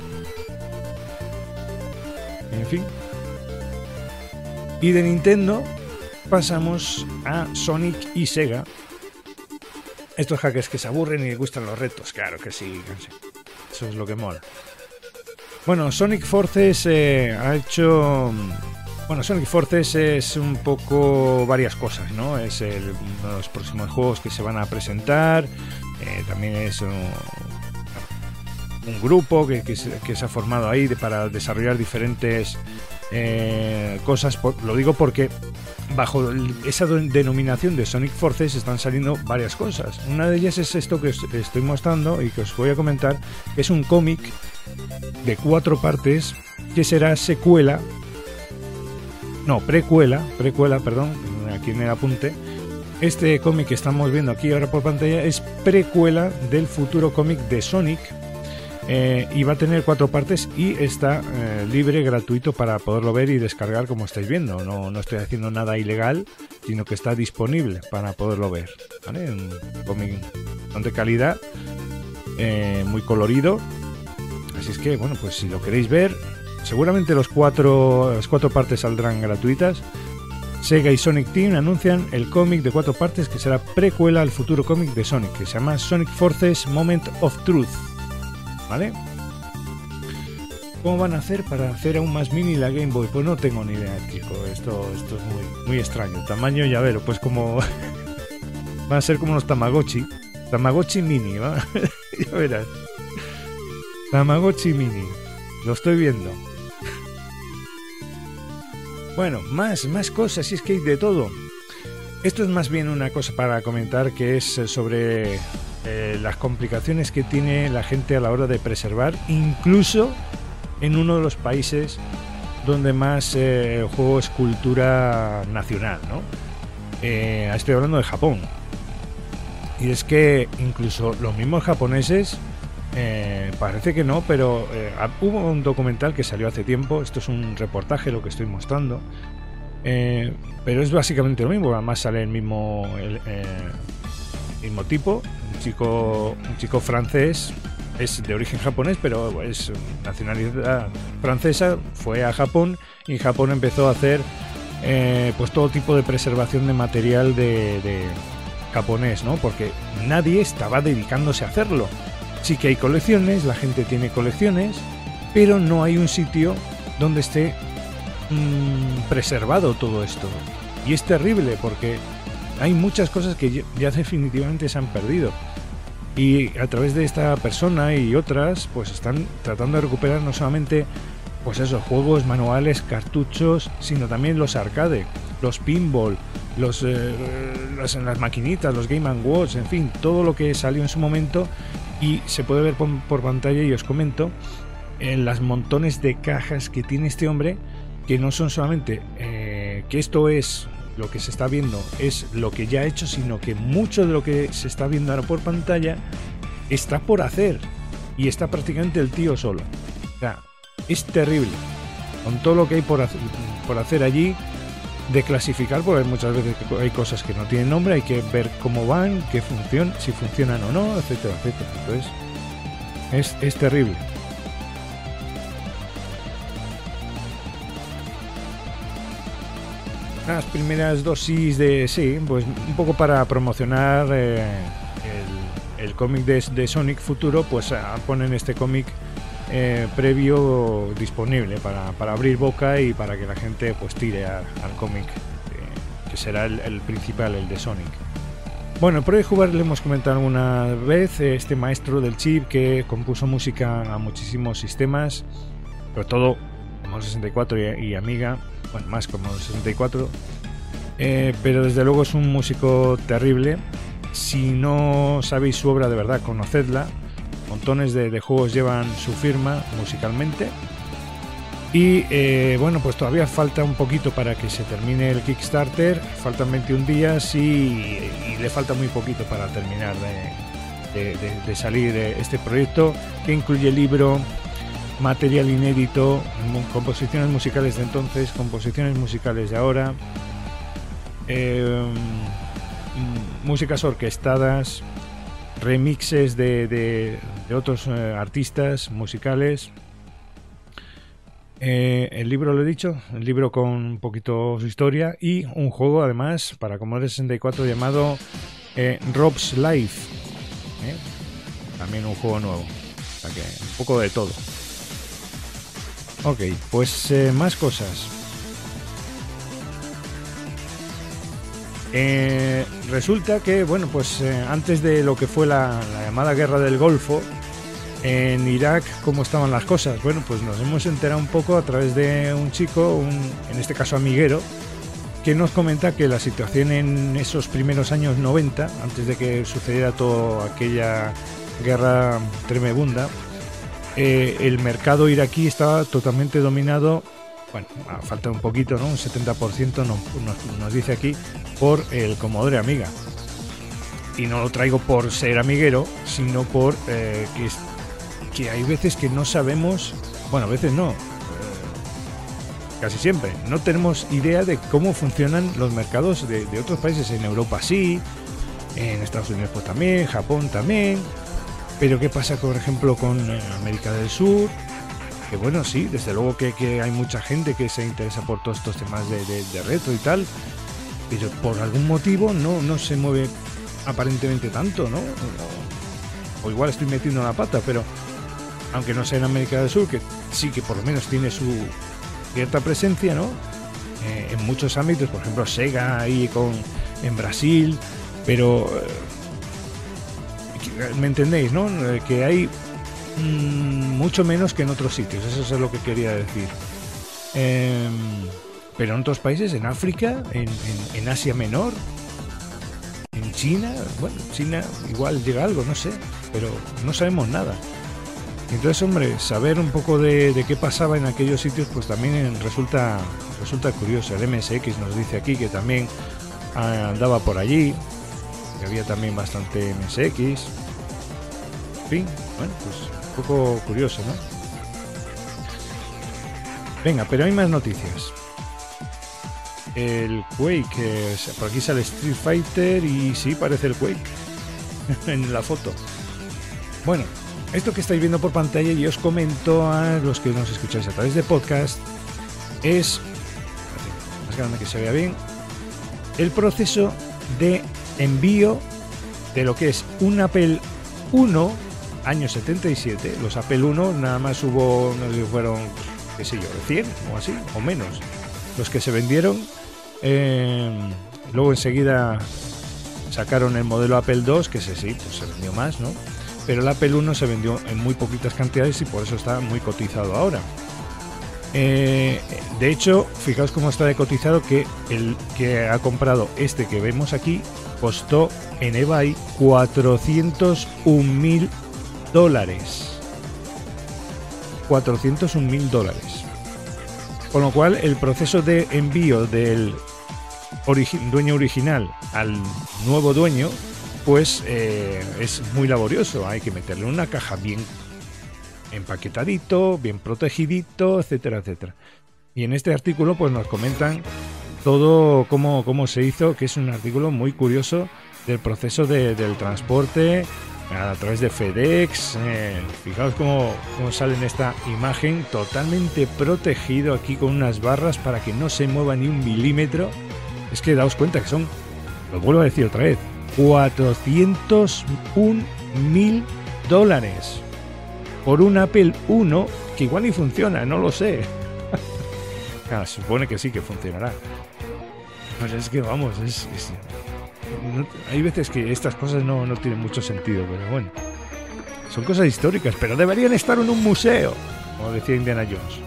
En fin. Y de Nintendo pasamos a Sonic y Sega. Estos hackers que se aburren y les gustan los retos, claro que sí, eso es lo que mola. Bueno, Sonic Forces eh, ha hecho... Bueno, Sonic Forces es un poco varias cosas, ¿no? Es el, uno de los próximos juegos que se van a presentar. Eh, también es un, un grupo que, que, se, que se ha formado ahí de, para desarrollar diferentes eh, cosas. Por, lo digo porque bajo el, esa denominación de Sonic Forces están saliendo varias cosas. Una de ellas es esto que os estoy mostrando y que os voy a comentar, que es un cómic de cuatro partes que será secuela, no, precuela, precuela, perdón, aquí en el apunte. Este cómic que estamos viendo aquí ahora por pantalla es precuela del futuro cómic de Sonic, eh, y va a tener cuatro partes y está eh, libre, gratuito para poderlo ver y descargar, como estáis viendo. No, no estoy haciendo nada ilegal, sino que está disponible para poderlo ver, ¿vale? Un cómic de calidad, eh, muy colorido. Así es que, bueno, pues si lo queréis ver, seguramente los cuatro, las cuatro partes saldrán gratuitas. Sega y Sonic Team anuncian el cómic de cuatro partes que será precuela al futuro cómic de Sonic, que se llama Sonic Forces Moment of Truth, ¿vale? ¿Cómo van a hacer para hacer aún más mini la Game Boy? Pues no tengo ni idea, chico. Esto, esto es muy, muy extraño. Tamaño llavero, pues como... van a ser como los Tamagotchi. Tamagotchi mini, ¿va? Ya verás. Tamagotchi mini. Lo estoy viendo. Bueno, más, más cosas, y es que hay de todo. Esto es más bien una cosa para comentar, que es sobre eh, las complicaciones que tiene la gente a la hora de preservar, incluso en uno de los países donde más eh, el juego es cultura nacional, ¿no? Eh, estoy hablando de Japón. Y es que incluso los mismos japoneses, eh, parece que no, pero eh, hubo un documental que salió hace tiempo, esto es un reportaje lo que estoy mostrando, eh, pero es básicamente lo mismo, además sale el mismo, el, eh, mismo tipo, un chico, un chico francés, es de origen japonés, pero es nacionalidad francesa, fue a Japón y en Japón empezó a hacer eh, pues todo tipo de preservación de material de... de japonés, ¿no? Porque nadie estaba dedicándose a hacerlo. Sí que hay colecciones, la gente tiene colecciones, pero no hay un sitio donde esté mmm, preservado todo esto. Y es terrible porque hay muchas cosas que ya definitivamente se han perdido. Y a través de esta persona y otras, pues están tratando de recuperar no solamente pues esos juegos, manuales, cartuchos, sino también los arcade, los pinball, los, eh, las, las maquinitas, los Game and Watch, en fin, todo lo que salió en su momento y se puede ver por, por pantalla y os comento en las montones de cajas que tiene este hombre, que no son solamente eh, que esto es lo que se está viendo, es lo que ya ha hecho, sino que mucho de lo que se está viendo ahora por pantalla está por hacer y está prácticamente el tío solo. O sea, es terrible con todo lo que hay por hacer, por hacer allí, de clasificar, porque muchas veces hay cosas que no tienen nombre, hay que ver cómo van, qué función, si funcionan o no, etcétera, etcétera. Entonces es, es terrible. Las primeras dosis de sí, pues un poco para promocionar eh, el, el cómic de, de Sonic Futuro, pues ponen este cómic Eh, previo disponible para, para abrir boca y para que la gente pues tire a, al cómic, eh, que será el, el principal, el de Sonic. Bueno, Project Hubbard le hemos comentado alguna vez, este maestro del chip que compuso música a muchísimos sistemas, sobre todo como sesenta y cuatro y, y Amiga, bueno, más como sesenta y cuatro, eh, pero desde luego es un músico terrible. Si no sabéis su obra de verdad, conocedla. Montones de, de juegos llevan su firma musicalmente y eh, bueno, pues todavía falta un poquito para que se termine el Kickstarter, faltan veintiún días y, y le falta muy poquito para terminar de, de, de, de salir este proyecto, que incluye libro, material inédito, composiciones musicales de entonces, composiciones musicales de ahora, eh, músicas orquestadas, remixes de, de, de otros eh, artistas musicales. Eh, el libro, lo he dicho, el libro con un poquito su historia y un juego además para Commodore sesenta y cuatro llamado eh, Rob's Life, ¿eh? También un juego nuevo, o sea que un poco de todo. Ok, pues eh, más cosas. Eh, resulta que, bueno, pues eh, antes de lo que fue la, la llamada Guerra del Golfo, en Irak, ¿cómo estaban las cosas? Bueno, pues nos hemos enterado un poco a través de un chico, un, en este caso amiguero, que nos comenta que la situación en esos primeros años noventa, antes de que sucediera toda aquella guerra tremebunda, eh, el mercado iraquí estaba totalmente dominado. Bueno, falta un poquito, ¿no? Un setenta por ciento nos, nos, nos dice aquí por el Commodore Amiga. Y no lo traigo por ser amiguero, sino por eh, que, es, que hay veces que no sabemos, bueno, a veces no, eh, casi siempre, no tenemos idea de cómo funcionan los mercados de, de otros países. En Europa sí, en Estados Unidos pues también, Japón también, pero ¿qué pasa, por ejemplo, con América del Sur? Que bueno, sí, desde luego que, que hay mucha gente que se interesa por todos estos temas de, de, de retro y tal, pero por algún motivo no, no se mueve aparentemente tanto, ¿no? O, o igual estoy metiendo la pata, pero aunque no sea en América del Sur, que sí que por lo menos tiene su cierta presencia, ¿no? Eh, en muchos ámbitos, por ejemplo Sega ahí con, en Brasil, pero eh, ¿me entendéis, no? Que hay mucho menos que en otros sitios, eso es lo que quería decir. Eh, pero en otros países, en África, en, en, en Asia Menor, en China, bueno, China igual llega algo, no sé, pero no sabemos nada. Entonces, hombre, saber un poco de, de qué pasaba en aquellos sitios, pues también resulta, resulta curioso. El M S X nos dice aquí que también andaba por allí, que había también bastante M S X. En fin, bueno, pues un poco curioso, ¿no? Venga, pero hay más noticias. El Quake, eh, por aquí sale Street Fighter y sí, parece el Quake en la foto. Bueno, esto que estáis viendo por pantalla, y os comento a los que nos escucháis a través de podcast, es, más grande que se vea bien, el proceso de envío de lo que es un Apple uno, año setenta y siete. Los Apple uno nada más hubo, no sé si fueron, qué sé yo, cien o así, o menos, los que se vendieron. Eh, luego enseguida sacaron el modelo Apple dos, que ese sí, pues se vendió más, ¿no? Pero el Apple uno se vendió en muy poquitas cantidades y por eso está muy cotizado ahora. Eh, de hecho, fijaos cómo está de cotizado, que el que ha comprado este que vemos aquí costó en eBay cuatrocientos un mil dólares. cuatrocientos un mil dólares. Con lo cual, el proceso de envío del origi- dueño original al nuevo dueño, pues eh, es muy laborioso. Hay que meterle una caja bien empaquetadito, bien protegidito, etcétera, etcétera. Y en este artículo pues nos comentan todo cómo, cómo se hizo, que es un artículo muy curioso del proceso de, del transporte a través de FedEx. Eh, fijaos cómo, cómo sale en esta imagen, totalmente protegido aquí con unas barras para que no se mueva ni un milímetro. Es que daos cuenta que son, lo vuelvo a decir otra vez, cuatrocientos un mil dólares por un Apple uno que igual ni funciona, no lo sé. Ah, se supone que sí que funcionará. Pues es que vamos, es, es no, hay veces que estas cosas no, no tienen mucho sentido, pero bueno, son cosas históricas, pero deberían estar en un museo, como decía Indiana Jones.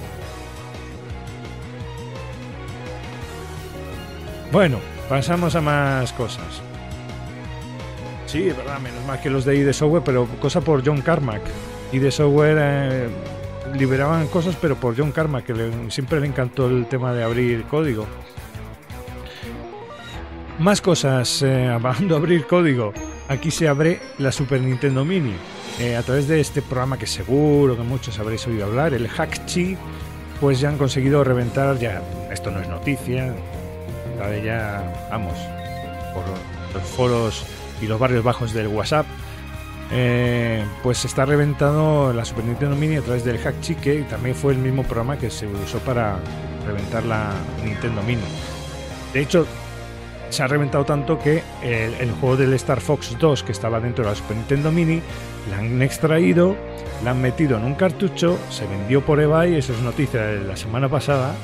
Bueno, pasamos a más cosas. Sí, es verdad, menos mal que los de I D Software, pero cosa por John Carmack. I D Software eh, liberaban cosas, pero por John Carmack, que le, siempre le encantó el tema de abrir código. Más cosas, eh, hablando de abrir código, aquí se abre la Super Nintendo Mini. Eh, a través de este programa que seguro que muchos habréis oído hablar, el Hackchi, pues ya han conseguido reventar, ya esto no es noticia, ya vamos, por los foros y los barrios bajos del WhatsApp, eh, pues está reventado la Super Nintendo Mini a través del Hackchi, que también fue el mismo programa que se usó para reventar la Nintendo Mini. De hecho, se ha reventado tanto que el, el juego del Star Fox dos, que estaba dentro de la Super Nintendo Mini, la han extraído, la han metido en un cartucho, se vendió por eBay, eso es noticia de la semana pasada.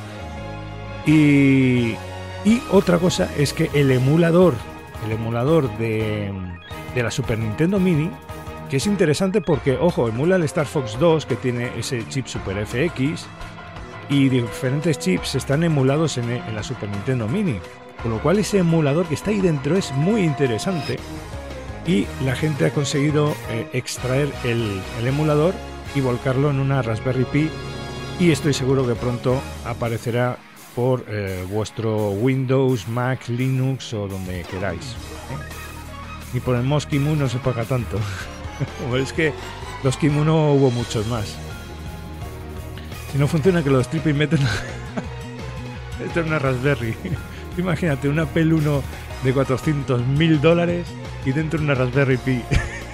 Y, y otra cosa es que el emulador, el emulador de, de la Super Nintendo Mini, que es interesante porque, ojo, emula el Star Fox dos, que tiene ese chip Super F X, y diferentes chips están emulados en, en la Super Nintendo Mini. Con lo cual ese emulador que está ahí dentro es muy interesante y la gente ha conseguido eh, extraer el, el emulador y volcarlo en una Raspberry Pi, y estoy seguro que pronto aparecerá por eh, vuestro Windows, Mac, Linux o donde queráis, ¿eh? Ni por el Mos Kim uno no se paga tanto. Es que los Kim uno hubo muchos más. Si no funciona, que los triple meten en una Raspberry. Imagínate, un Apple uno de cuatrocientos mil dólares y dentro una Raspberry Pi.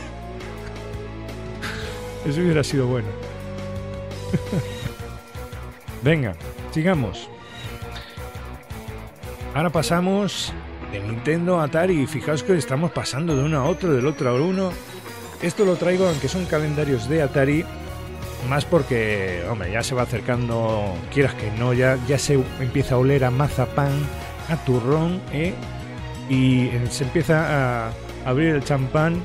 Eso hubiera sido bueno. Venga, sigamos. Ahora pasamos de Nintendo a Atari. Fijaos que estamos pasando de uno a otro, del otro a uno. Esto lo traigo, aunque son calendarios de Atari, más porque, hombre, ya se va acercando, quieras que no, ya, ya se empieza a oler a mazapán, a turrón, ¿eh? Y se empieza a abrir el champán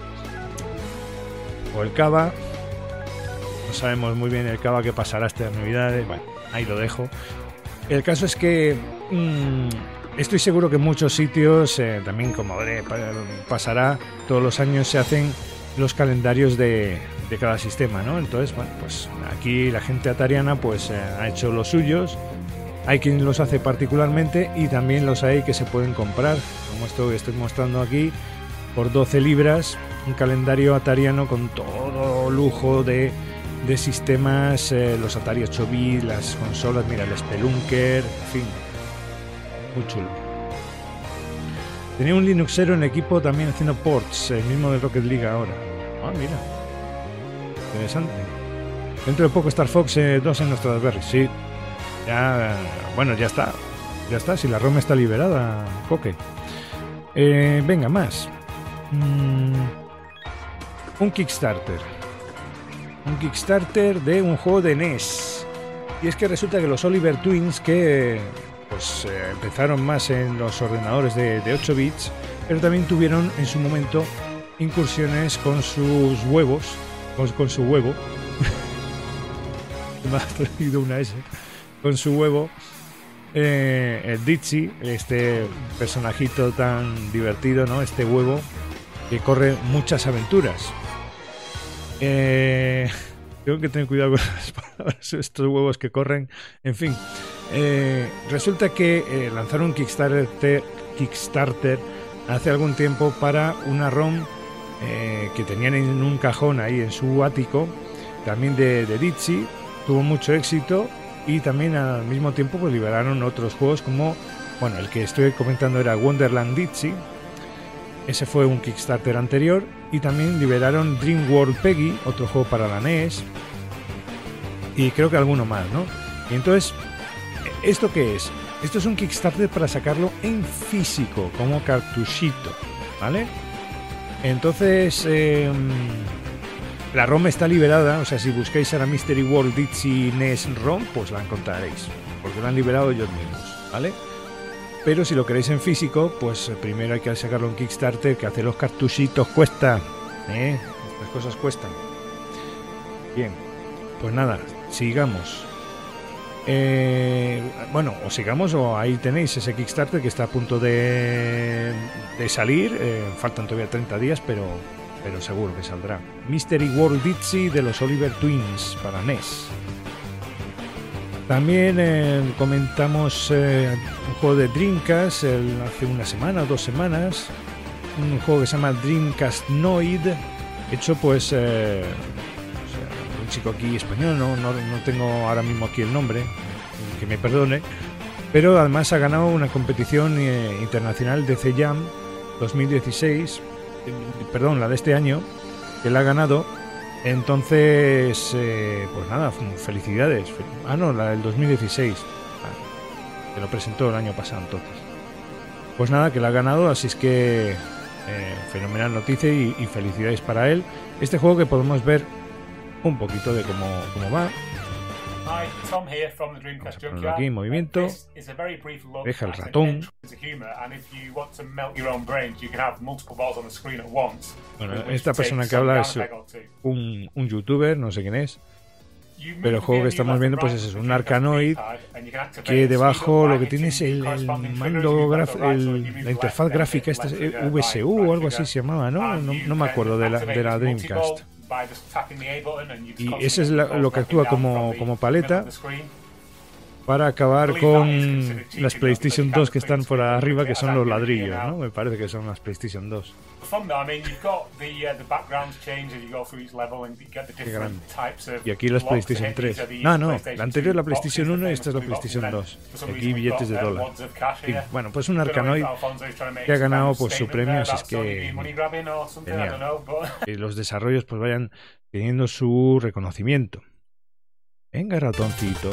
o el cava. No sabemos muy bien el cava que pasará estas navidades. Bueno, ahí lo dejo. El caso es que mmm, estoy seguro que en muchos sitios, eh, también como eh, pasará, todos los años se hacen los calendarios de, de cada sistema, ¿no? Entonces, bueno, pues aquí la gente atariana pues eh, ha hecho los suyos. Hay quien los hace particularmente y también los hay que se pueden comprar, como esto que estoy mostrando aquí, por doce libras, un calendario atariano con todo lujo de, de sistemas, eh, los Atari ocho bit, las consolas, mira, el Spelunker, en fin, muy chulo. Tenía un Linuxero en equipo también haciendo ports, el mismo de Rocket League ahora. Ah, mira, interesante. Dentro de poco Star Fox eh, dos en nuestras Raspberry, sí. Ya, bueno, ya está. Ya está, si la ROM está liberada, Coque. Eh, venga, más. Mm, un Kickstarter. Un Kickstarter de un juego de N E S. Y es que resulta que los Oliver Twins, que pues eh, empezaron más en los ordenadores de, de ocho bits, pero también tuvieron en su momento incursiones con sus huevos, con, con su huevo. Me ha traído una S. Con su huevo, eh, el Ditsy, este personajito tan divertido, ¿no? Este huevo que corre muchas aventuras. Eh, tengo que tener cuidado con las palabras, estos huevos que corren. En fin, eh, resulta que eh, lanzaron un Kickstarter, Kickstarter hace algún tiempo para una ROM eh, que tenían en un cajón ahí en su ático, también de, de Ditsy. Tuvo mucho éxito. Y también al mismo tiempo pues liberaron otros juegos como, bueno, el que estoy comentando era Wonderland Ditsy. Ese fue un Kickstarter anterior. Y también liberaron Dream World Peggy, otro juego para la N E S. Y creo que alguno más, ¿no? Y entonces, ¿esto qué es? Esto es un Kickstarter para sacarlo en físico, como cartuchito, ¿vale? Entonces, eh, la ROM está liberada, o sea, si buscáis ahora Mystery World Ditsy N E S ROM, pues la encontraréis, porque la han liberado ellos mismos, ¿vale? Pero si lo queréis en físico, pues primero hay que sacarlo en Kickstarter, que hacer los cartuchitos cuesta, ¿eh? Estas cosas cuestan. Bien, pues nada, sigamos. Eh, bueno, o sigamos o ahí tenéis ese Kickstarter que está a punto de, de salir, eh, faltan todavía treinta días, pero... pero seguro que saldrá. Mystery World Ditsy de los Oliver Twins para N E S. También eh, comentamos eh, un juego de Dreamcast el, hace una semana o dos semanas. Un juego que se llama Dreamcast Noid, hecho pues eh, o sea, un chico aquí español, no, no, no tengo ahora mismo aquí el nombre, que me perdone, pero además ha ganado una competición eh, internacional de C Jam dos mil dieciséis. Perdón, la de este año, que la ha ganado. Entonces, eh, pues nada, felicidades. Ah, no, la del dos mil dieciséis, ah, que lo presentó el año pasado entonces. Pues nada, que la ha ganado, así es que eh, fenomenal noticia y, y felicidades para él. Este juego que podemos ver un poquito de cómo, cómo va. Hi, Tom here from the Dreamcast Junkyard. Aquí en movimiento. Deja el ratón. Bueno, esta persona que habla es un, un youtuber, no sé quién es. Pero el juego que estamos viendo pues es un Arkanoid que debajo lo que tiene es el, el mando graf, el, la interfaz gráfica, esta es V S U o algo así se llamaba, ¿no? No, no me acuerdo de la, de la Dreamcast. Y ese es la, lo que actúa como, como paleta para acabar con las PlayStation dos que están por arriba, que son los ladrillos, ¿no? Me parece que son las PlayStation dos. Qué grande. Y aquí las PlayStation tres. No, no, la anterior es la PlayStation uno y esta es la PlayStation dos. Aquí billetes de dólar. Sí, bueno, pues un Arkanoid que ha ganado pues su premio, así es que genial. Y los desarrollos pues vayan teniendo su reconocimiento. Venga, ratoncito.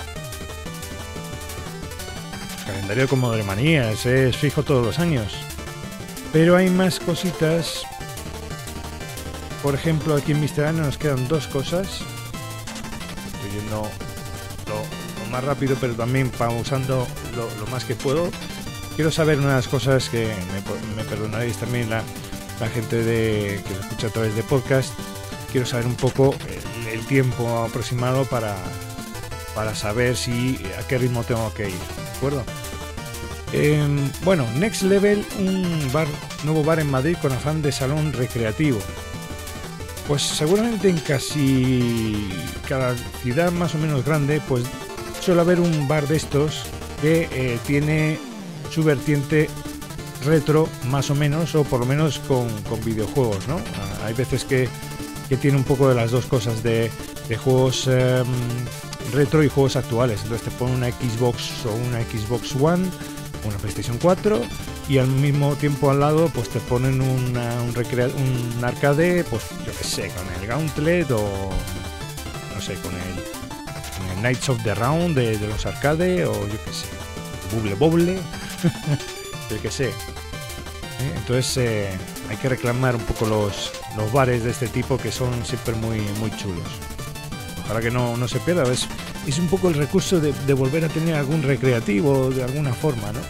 Calendario como de manía, ese es fijo todos los años. Pero hay más cositas. Por ejemplo, aquí en Misterano nos quedan dos cosas. Estoy yendo lo, lo más rápido, pero también pausando lo, lo más que puedo. Quiero saber unas cosas que me, me perdonaréis también la, la gente de, que lo escucha a través de podcast. Quiero saber un poco el, el tiempo aproximado para, para saber si a qué ritmo tengo que ir, ¿de acuerdo? Eh, bueno, Next Level, un bar, nuevo bar en Madrid con afán de salón recreativo. Pues seguramente en casi cada ciudad más o menos grande, pues suele haber un bar de estos que eh, tiene su vertiente retro más o menos, o por lo menos con, con videojuegos, ¿no? Hay veces que, que tiene un poco de las dos cosas, de, de juegos eh, retro y juegos actuales. Entonces te pone una Xbox o una Xbox One, una PlayStation cuatro, y al mismo tiempo al lado pues te ponen una, un, recrea un arcade, pues yo que sé, con el Gauntlet o no sé, con el, con el Knights of the Round de, de los arcade, o yo que sé, Bubble Bobble, yo que sé. ¿Eh? Entonces eh, hay que reclamar un poco los, los bares de este tipo, que son siempre muy, muy chulos. Ojalá que no, no se pierda. Es, es un poco el recurso de, de volver a tener algún recreativo de alguna forma, ¿no?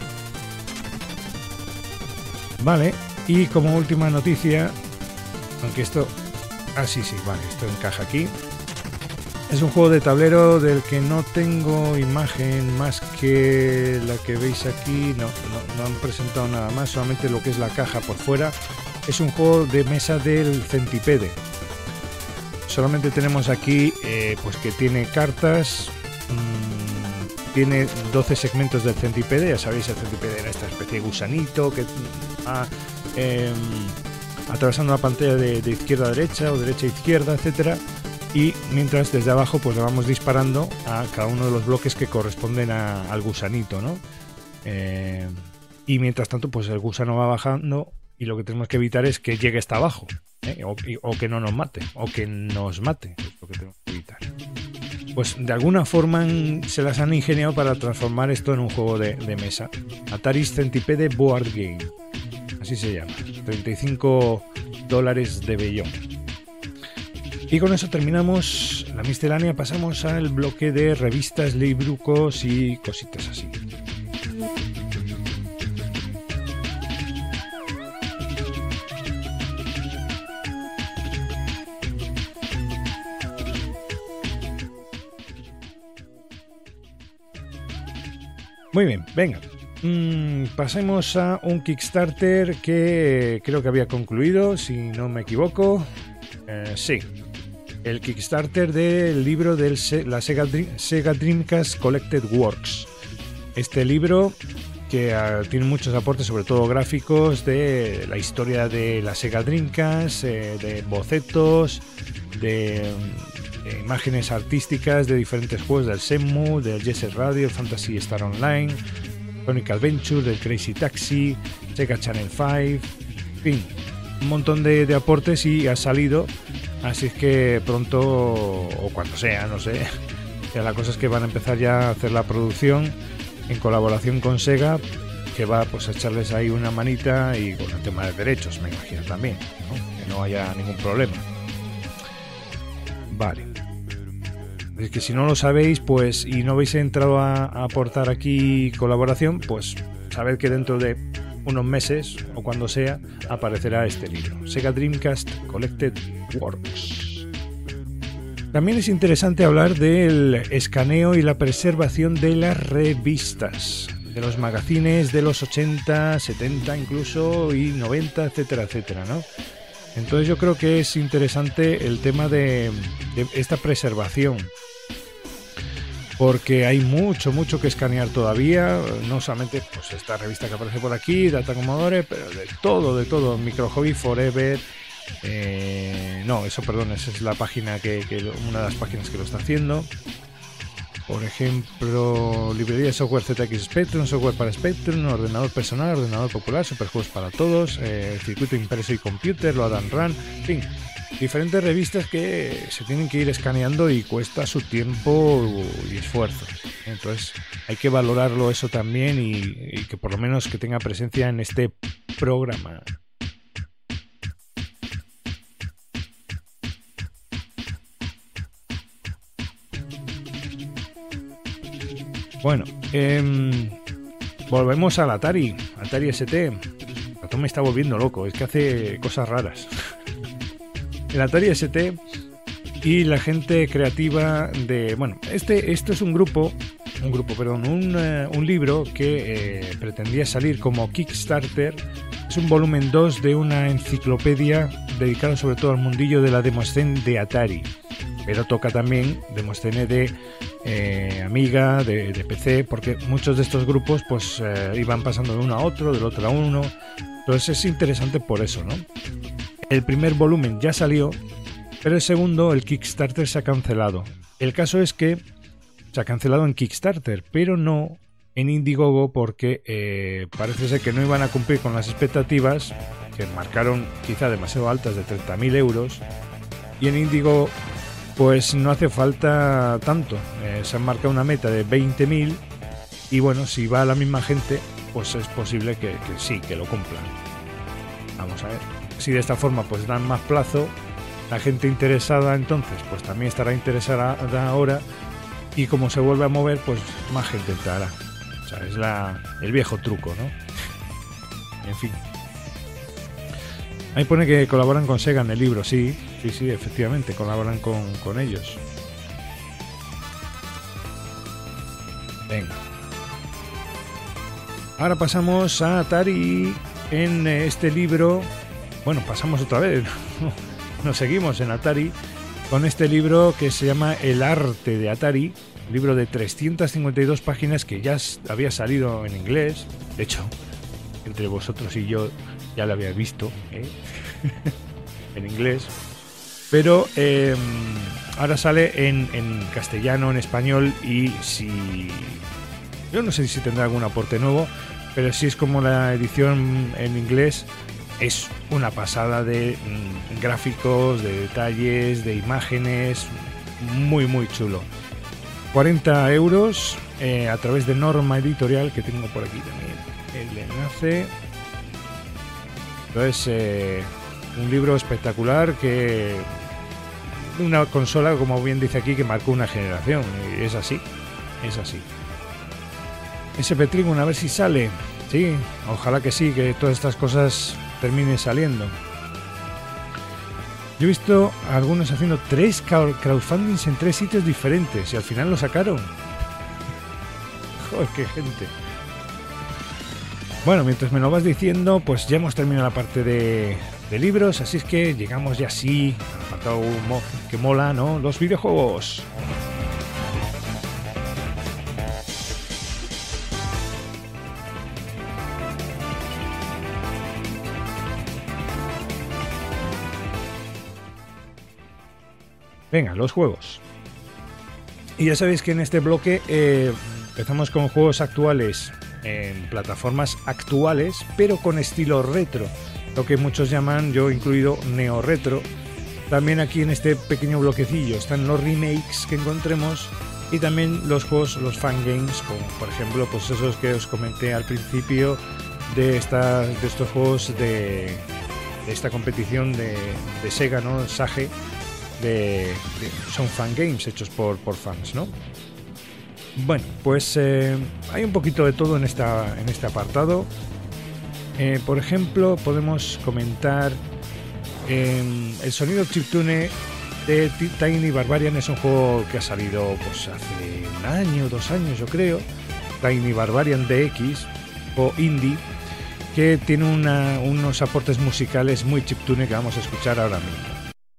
Vale, y como última noticia, aunque esto... Ah, sí, sí, vale, esto encaja aquí. Es un juego de tablero del que no tengo imagen más que la que veis aquí. No, no, no han presentado nada más, solamente lo que es la caja por fuera. Es un juego de mesa del Centipede. Solamente tenemos aquí eh, pues que tiene cartas, mmm, tiene doce segmentos del Centipede. Ya sabéis, el Centipede era esta especie de gusanito que va eh, atravesando la pantalla de, de izquierda a derecha o derecha a izquierda, etcétera. Y mientras desde abajo pues le vamos disparando a cada uno de los bloques que corresponden a, al gusanito, ¿no? Eh, y mientras tanto pues el gusano va bajando, y lo que tenemos que evitar es que llegue hasta abajo, ¿eh? o, o que no nos mate, o que nos mate, es lo que tenemos que evitar. Pues de alguna forma se las han ingeniado para transformar esto en un juego de, de mesa. Atari's Centipede Board Game, así se llama, treinta y cinco dólares de bellón. Y con eso terminamos la miscelánea, pasamos al bloque de revistas, librucos y cositas así. Muy bien, venga. Mm, pasemos a un Kickstarter que creo que había concluido, si no me equivoco. Eh, sí. El Kickstarter del libro de la Sega, Dream, Sega Dreamcast Collected Works. Este libro que uh, tiene muchos aportes, sobre todo gráficos, de la historia de la Sega Dreamcast, eh, de bocetos, de, de imágenes artísticas de diferentes juegos del Shenmue, del Jet Set Radio, Fantasy Star Online, Sonic Adventure, del Crazy Taxi, Sega Channel cinco, en fin, un montón de, de aportes, y ha salido. Así es que pronto, o cuando sea, no sé, ya la cosa es que van a empezar ya a hacer la producción en colaboración con Sega, que va pues a echarles ahí una manita, y con el tema de derechos, me imagino también, ¿no? Que no haya ningún problema. Vale. Es que si no lo sabéis, pues, y no habéis entrado a, a aportar aquí colaboración, pues sabed que dentro de unos meses, o cuando sea, aparecerá este libro, Sega Dreamcast Collected Works. También es interesante hablar del escaneo y la preservación de las revistas, de los magazines de los ochenta, setenta incluso, y noventa, etcétera, etcétera, ¿no? Entonces yo creo que es interesante el tema de, de esta preservación, porque hay mucho, mucho que escanear todavía, no solamente pues esta revista que aparece por aquí, Data Commodore, pero de todo, de todo, Micro Hobby Forever, eh, no, eso perdón, esa es la página que, que, una de las páginas que lo está haciendo. Por ejemplo, librería de software Z X Spectrum, software para Spectrum, ordenador personal, ordenador popular, superjuegos para todos, eh, circuito impreso y computer, lo Adam Run, en fin, diferentes revistas que se tienen que ir escaneando y cuesta su tiempo y esfuerzo. Entonces hay que valorarlo eso también, y, y que por lo menos que tenga presencia en este programa. Bueno, eh, volvemos al Atari, Atari S T. Esto me está volviendo loco, es que hace cosas raras. El Atari S T y la gente creativa de... Bueno, este, esto es un grupo, un grupo, perdón, un, uh, un libro que eh, pretendía salir como Kickstarter. Es un volumen dos de una enciclopedia dedicada sobre todo al mundillo de la demoscene de Atari, pero toca también demoscene de eh, Amiga, de, de P C, porque muchos de estos grupos pues eh, iban pasando de uno a otro, del otro a uno. Entonces es interesante por eso, ¿no? El primer volumen ya salió, pero el segundo, el Kickstarter, se ha cancelado. El caso es que se ha cancelado en Kickstarter, pero no en Indiegogo, porque eh, parece ser que no iban a cumplir con las expectativas, que marcaron quizá demasiado altas, de treinta mil euros, y en Indiegogo pues no hace falta tanto. Eh, se han marcado una meta de veinte mil y bueno, si va la misma gente, pues es posible que, que sí, que lo cumplan. Vamos a ver. Si de esta forma pues dan más plazo, la gente interesada entonces pues también estará interesada ahora, y como se vuelve a mover, pues más gente entrará. O sea, es la, el viejo truco, ¿no? En fin. Ahí pone que colaboran con Sega en el libro, sí, sí, sí, efectivamente, colaboran con, con ellos. Venga. Ahora pasamos a Atari en este libro. Bueno, pasamos otra vez, nos seguimos en Atari con este libro que se llama El arte de Atari, un libro de trescientas cincuenta y dos páginas que ya había salido en inglés. De hecho, entre vosotros y yo ya lo había visto, ¿eh? en inglés, pero eh, ahora sale en, en castellano, en español, y si yo no sé si tendrá algún aporte nuevo, pero si es como la edición en inglés, es una pasada de mm, gráficos, de detalles, de imágenes, muy muy chulo. cuarenta euros eh, a través de Norma Editorial, que tengo por aquí también el enlace. Entonces, eh, un libro espectacular, que una consola, como bien dice aquí, que marcó una generación. Y es así, es así. Ese Petrín, a ver si sale. Sí, ojalá que sí, que todas estas cosas terminen saliendo. Yo he visto a algunos haciendo tres crowdfundings en tres sitios diferentes y al final lo sacaron. Joder, qué gente. Bueno, mientras me lo vas diciendo, pues ya hemos terminado la parte de, de libros, así es que llegamos ya así al apartado mo que mola, ¿no? Los videojuegos. Venga, los juegos. Y ya sabéis que en este bloque eh, empezamos con juegos actuales en plataformas actuales, pero con estilo retro, lo que muchos llaman, yo incluido, neo-retro. También aquí en este pequeño bloquecillo están los remakes que encontremos y también los juegos, los fangames, como por ejemplo pues esos que os comenté al principio de, esta, de estos juegos de, de esta competición de, de Sega, ¿no? Sage, de, de, son fangames hechos por, por fans, ¿no? Bueno, pues eh, hay un poquito de todo en, esta, en este apartado. Eh, por ejemplo, podemos comentar eh, el sonido chiptune de Tiny Barbarian. Es un juego que ha salido pues hace un año, dos años yo creo. Tiny Barbarian D X o indie, que tiene una, unos aportes musicales muy chiptune que vamos a escuchar ahora mismo.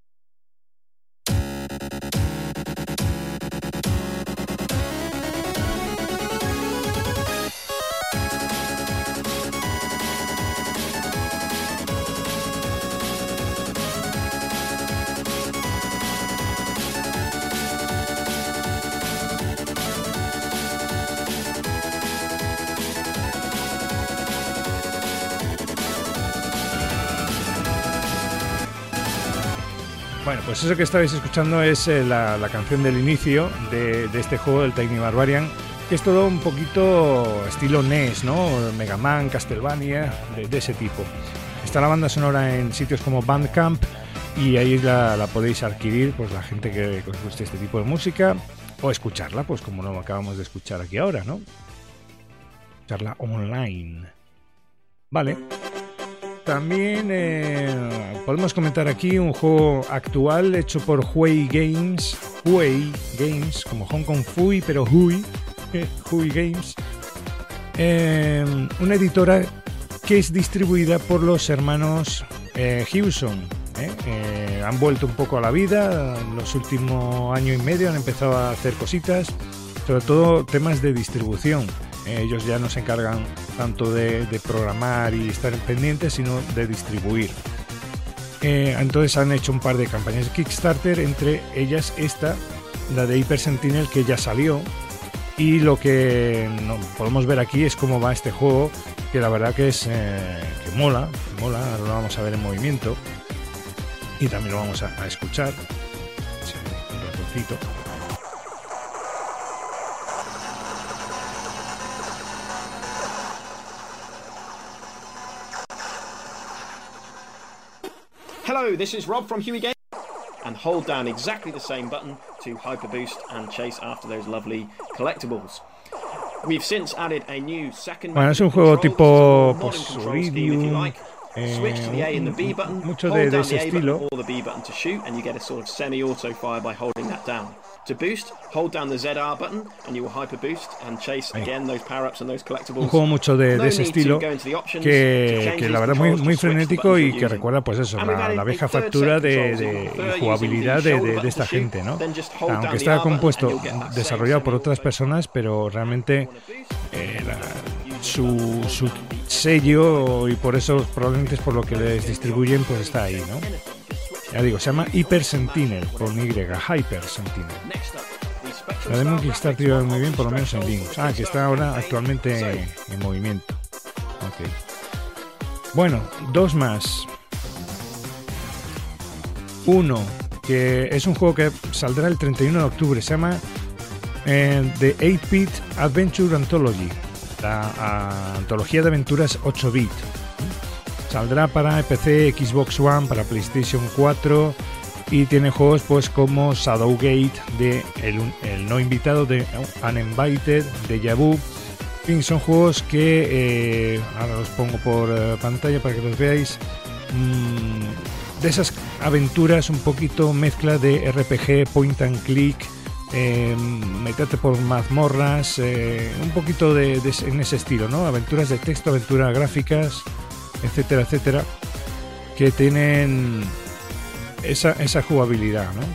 Bueno, pues eso que estabais escuchando es eh, la, la canción del inicio de, de este juego, del Tiny Barbarian, que es todo un poquito estilo N E S, ¿no? Mega Man, Castlevania, de, de ese tipo. Está la banda sonora en sitios como Bandcamp y ahí la, la podéis adquirir, pues la gente que, que os guste este tipo de música, o escucharla, pues como lo acabamos de escuchar aquí ahora, ¿no? Escucharla online. Vale. también eh, podemos comentar aquí un juego actual hecho por Hui Games, Hui Games, como Hong Kong Fui, pero Hui, Hui Games, eh, una editora que es distribuida por los hermanos eh, Hewson. ¿eh? Eh, han vuelto un poco a la vida, en los últimos año y medio han empezado a hacer cositas, sobre todo temas de distribución. Eh, ellos ya no se encargan tanto de, de programar y estar pendientes, sino de distribuir. Eh, entonces han hecho un par de campañas de Kickstarter, entre ellas esta, la de Hyper Sentinel, que ya salió. Y lo que no, podemos ver aquí es cómo va este juego, que la verdad que es eh, que mola, que mola, ahora lo vamos a ver en movimiento y también lo vamos a, a escuchar. Sí, un ratoncito. Hello, this is Rob from Huey Games, and hold down exactly the same button to hyper boost and chase after those lovely collectibles. We've since added a new second. Bueno, es un juego tipo pues Uridium, eh, mucho de, de ese estilo. Or the B button to shoot, and you get a sort of semi-auto fire by holding that down. To boost, hold down the Z R button and you will hyper boost and chase again those power-ups and those collectibles. Un juego mucho de, de ese estilo que, que la verdad muy, muy frenético y que recuerda pues eso, la, la vieja factura de, de jugabilidad de, de, de esta gente, ¿no? Aunque está compuesto, desarrollado por otras personas, pero realmente eh, la, su, su sello, y por eso probablemente es por lo que les distribuyen, pues está ahí, ¿no? Ya digo, se llama Hyper Sentinel, con Y, Hyper Sentinel. La demo Kickstarter iba muy bien, por lo menos en Linux. Ah, que está ahora actualmente en movimiento. Ok. Bueno, dos más. Uno, que es un juego que saldrá el treinta y uno de octubre, se llama eh, The eight bit Adventure Anthology, la uh, antología de aventuras ocho bit. Saldrá para P C, Xbox One, para PlayStation cuatro y tiene juegos pues como Shadowgate, de el, el no invitado, de Uninvited, Deja Vu. En fin, son juegos que eh, ahora los pongo por eh, pantalla para que los veáis. Mm, de esas aventuras un poquito mezcla de R P G, point and click, eh, meterte por mazmorras, eh, un poquito de, de, en ese estilo, ¿no? Aventuras de texto, aventuras gráficas, etcétera, etcétera, que tienen esa, esa jugabilidad, ¿no?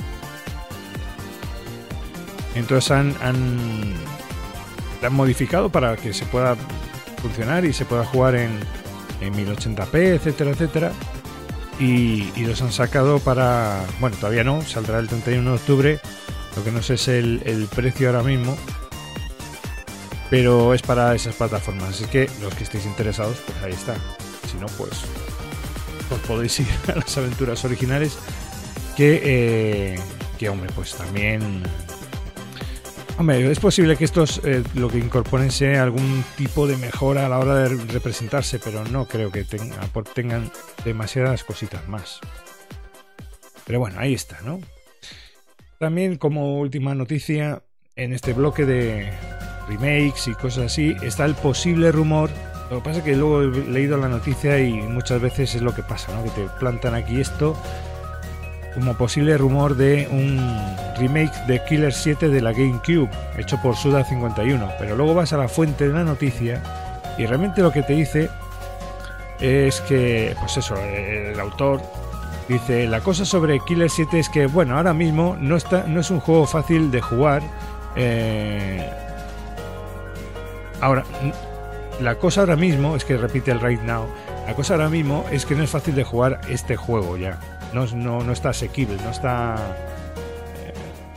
Entonces han, han, han modificado para que se pueda funcionar y se pueda jugar en, en mil ochenta p, etcétera, etcétera, y, y los han sacado para, bueno, todavía no, saldrá el treinta y uno de octubre, lo que no sé es el, el precio ahora mismo, pero es para esas plataformas, así que los que estéis interesados, pues ahí está. Si no, pues os podéis ir a las aventuras originales, que, eh, que hombre, pues también, hombre, es posible que estos eh, lo que incorporen sea algún tipo de mejora a la hora de representarse, pero no creo que tenga, tengan demasiadas cositas más. Pero bueno, ahí está, ¿no? También, como última noticia, en este bloque de remakes y cosas así, está el posible rumor. Lo que pasa es que luego he leído la noticia y muchas veces es lo que pasa, ¿no? Que te plantan aquí esto como posible rumor de un remake de Killer siete de la GameCube, hecho por Suda cincuenta y uno, pero luego vas a la fuente de la noticia y realmente lo que te dice es que, pues eso, el autor dice: la cosa sobre Killer siete es que, bueno, ahora mismo no, está, no es un juego fácil de jugar. eh, ahora La cosa ahora mismo es que repite el right now. La cosa ahora mismo es que no es fácil de jugar este juego ya. No, no, no está asequible, no está. Eh,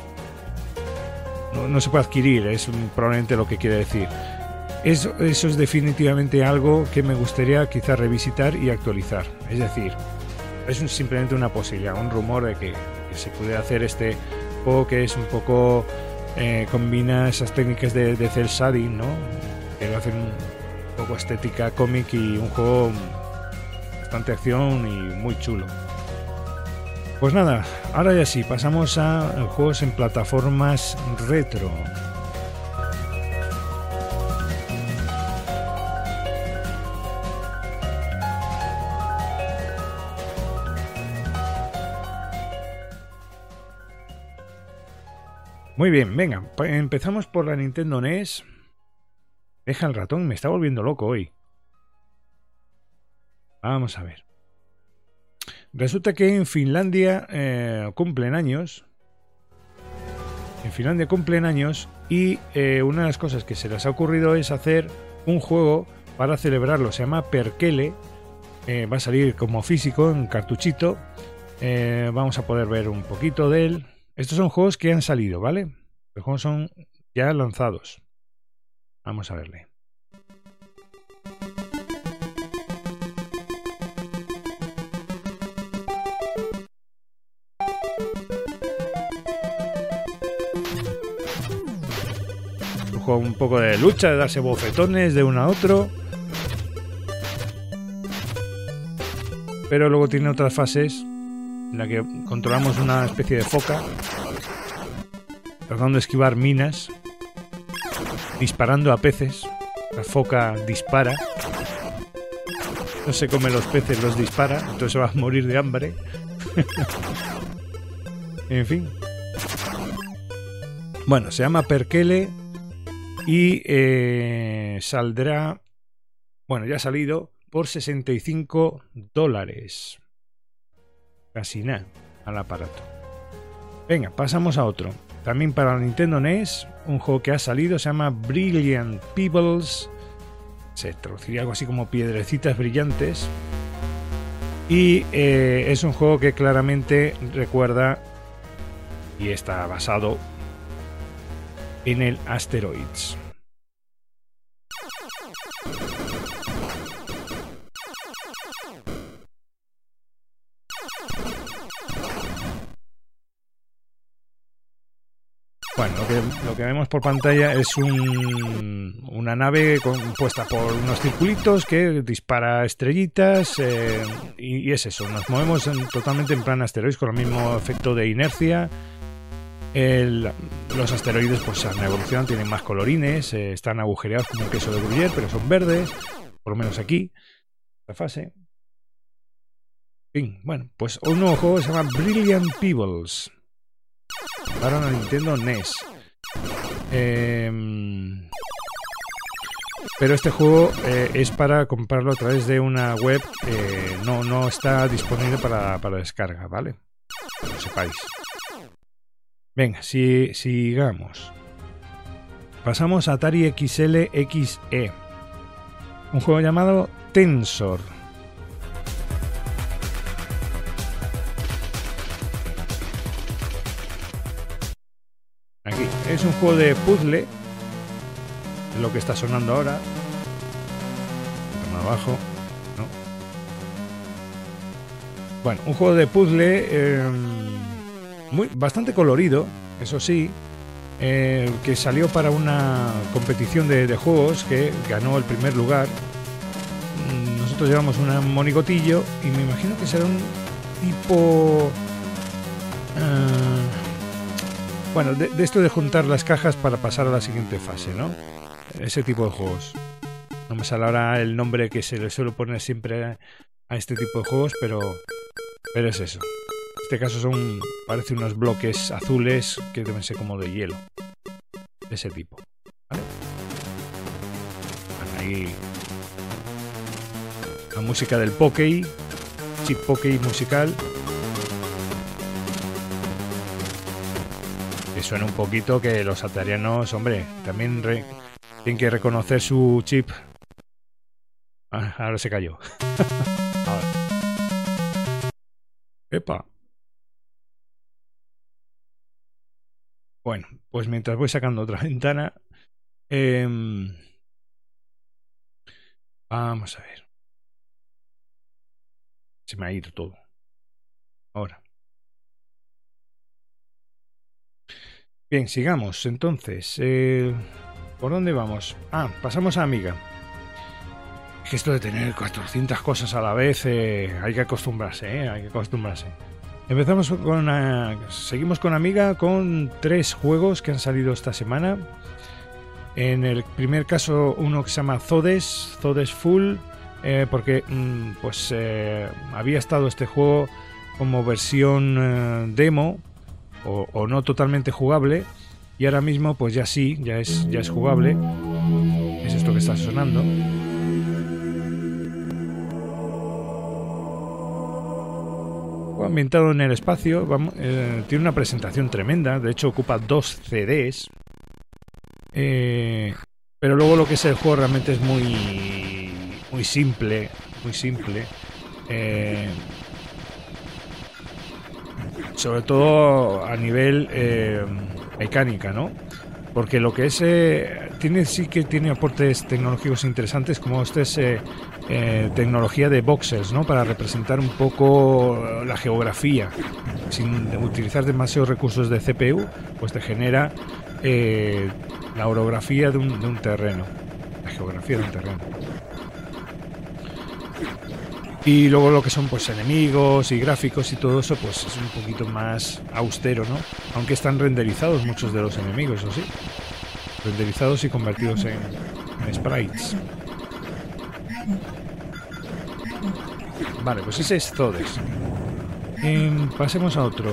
no, no se puede adquirir, es probablemente lo que quiere decir. Eso, eso es definitivamente algo que me gustaría quizá revisitar y actualizar. Es decir, es un, simplemente una posibilidad, un rumor de que, que se puede hacer este juego que es un poco. Eh, combina esas técnicas de, de cel shading, ¿no? Que lo hacen un poco estética cómic y un juego bastante acción y muy chulo. Pues nada, ahora ya sí, pasamos a juegos en plataformas retro. Muy bien, venga, empezamos por la Nintendo N E S. Deja el ratón, me está volviendo loco hoy. Vamos a ver. Resulta que en Finlandia eh, cumplen años. En Finlandia cumplen años y eh, una de las cosas que se les ha ocurrido es hacer un juego para celebrarlo. Se llama Perkele. Eh, va a salir como físico en cartuchito. Eh, vamos a poder ver un poquito de él. Estos son juegos que han salido, ¿vale? Los juegos son ya lanzados. Vamos a verle. Un juego un poco de lucha, de darse bofetones de uno a otro. Pero luego tiene otras fases en la que controlamos una especie de foca, tratando de esquivar minas, disparando a peces. La foca dispara, no se come los peces, los dispara, entonces se va a morir de hambre. En fin. Bueno, se llama Perkele y eh, saldrá, bueno, ya ha salido por sesenta y cinco dólares. Casi nada al aparato. Venga, pasamos a otro. También para la Nintendo N E S, un juego que ha salido, se llama Brilliant Pebbles. Se traduciría algo así como piedrecitas brillantes. Y eh, es un juego que claramente recuerda y está basado en el Asteroids. Bueno, lo que, lo que vemos por pantalla es un, una nave compuesta por unos circulitos que dispara estrellitas eh, y, y es eso, nos movemos en, totalmente en plan asteroides con el mismo efecto de inercia. El, los asteroides pues han evolucionado, tienen más colorines, eh, están agujereados como un queso de Gruyère, pero son verdes, por lo menos aquí, la fase. En fin, bueno, pues un nuevo juego se llama Brilliant Pebbles para la Nintendo N E S. Eh, pero este juego eh, es para comprarlo a través de una web, eh, no, no está disponible para, para descarga, ¿vale? Que lo sepáis. Venga, si, sigamos. Pasamos a Atari X L X E. Un juego llamado Tensor. Aquí es un juego de puzzle, lo que está sonando ahora. Más abajo, ¿no? Bueno, un juego de puzzle eh, muy bastante colorido, eso sí, eh, que salió para una competición de, de juegos que ganó el primer lugar. Nosotros llevamos un monigotillo y me imagino que será un tipo... Uh, Bueno, de, de esto de juntar las cajas para pasar a la siguiente fase, ¿no? Ese tipo de juegos. No me sale ahora el nombre que se le suele poner siempre a, a este tipo de juegos, pero, pero es eso. En este caso son, parece unos bloques azules que deben ser como de hielo. De ese tipo. ¿Vale? Bueno, ahí la música del Pokey, chip Pokey musical. Suena un poquito que los atarianos, hombre, también re, tienen que reconocer su chip. Ah, ahora se cayó. Ahora. Epa. Bueno, pues mientras voy sacando otra ventana, eh, vamos a ver. Se me ha ido todo. Ahora. Bien, sigamos entonces. Eh, ¿Por dónde vamos? Ah, pasamos a Amiga. Es que esto de tener cuatrocientas cosas a la vez, eh, hay que acostumbrarse, eh, hay que acostumbrarse. Empezamos con una, seguimos con Amiga con tres juegos que han salido esta semana. En el primer caso, uno que se llama Zodes, Zodes Full, eh, porque mm, pues eh, había estado este juego como versión eh, demo. O, o no totalmente jugable y ahora mismo pues ya sí, ya es, ya es jugable. Es esto que está sonando. Ambientado en el espacio, vamos, eh, tiene una presentación tremenda, de hecho ocupa dos C Ds, eh, pero luego lo que es el juego realmente es muy muy simple, muy simple, eh, sobre todo a nivel eh, mecánica, ¿no? Porque lo que es eh, tiene sí que tiene aportes tecnológicos interesantes, como este es eh, eh, tecnología de voxels, ¿no? Para representar un poco la geografía sin utilizar demasiados recursos de C P U, pues te genera eh, la orografía de un, de un terreno, la geografía de un terreno. Y luego lo que son pues enemigos y gráficos y todo eso pues es un poquito más austero, ¿no? Aunque están renderizados muchos de los enemigos, ¿o sí? Renderizados y convertidos en, en sprites. Vale, pues ese es Zodes. Eh, pasemos a otro.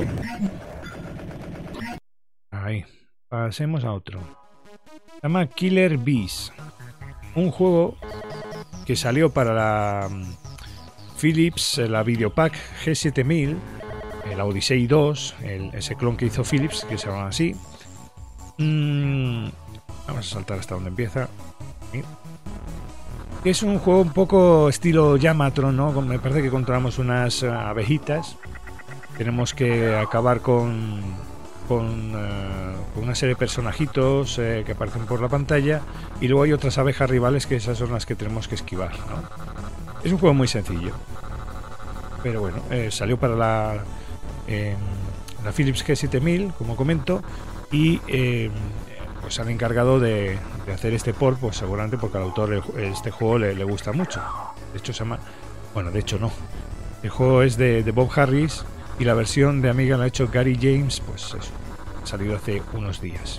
Ahí. Pasemos a otro. Se llama Killer Bees. Un juego que salió para la Philips, la Videopack G siete mil, el Odyssey dos, el, ese clon que hizo Philips, que se llama así. Mm, vamos a saltar hasta donde empieza. ¿Sí? Es un juego un poco estilo Yamatron, ¿no? Me parece que controlamos unas abejitas. Tenemos que acabar con, con, uh, con una serie de personajitos eh, que aparecen por la pantalla. Y luego hay otras abejas rivales que esas son las que tenemos que esquivar, ¿no? Es un juego muy sencillo, pero bueno, eh, salió para la, eh, la Philips G siete mil, como comento, y eh, pues han encargado de, de hacer este port, pues seguramente porque al autor este juego le, le gusta mucho. De hecho se llama, bueno, de hecho no, el juego es de, de Bob Harris y la versión de Amiga la ha hecho Gary James, pues eso, ha salido hace unos días.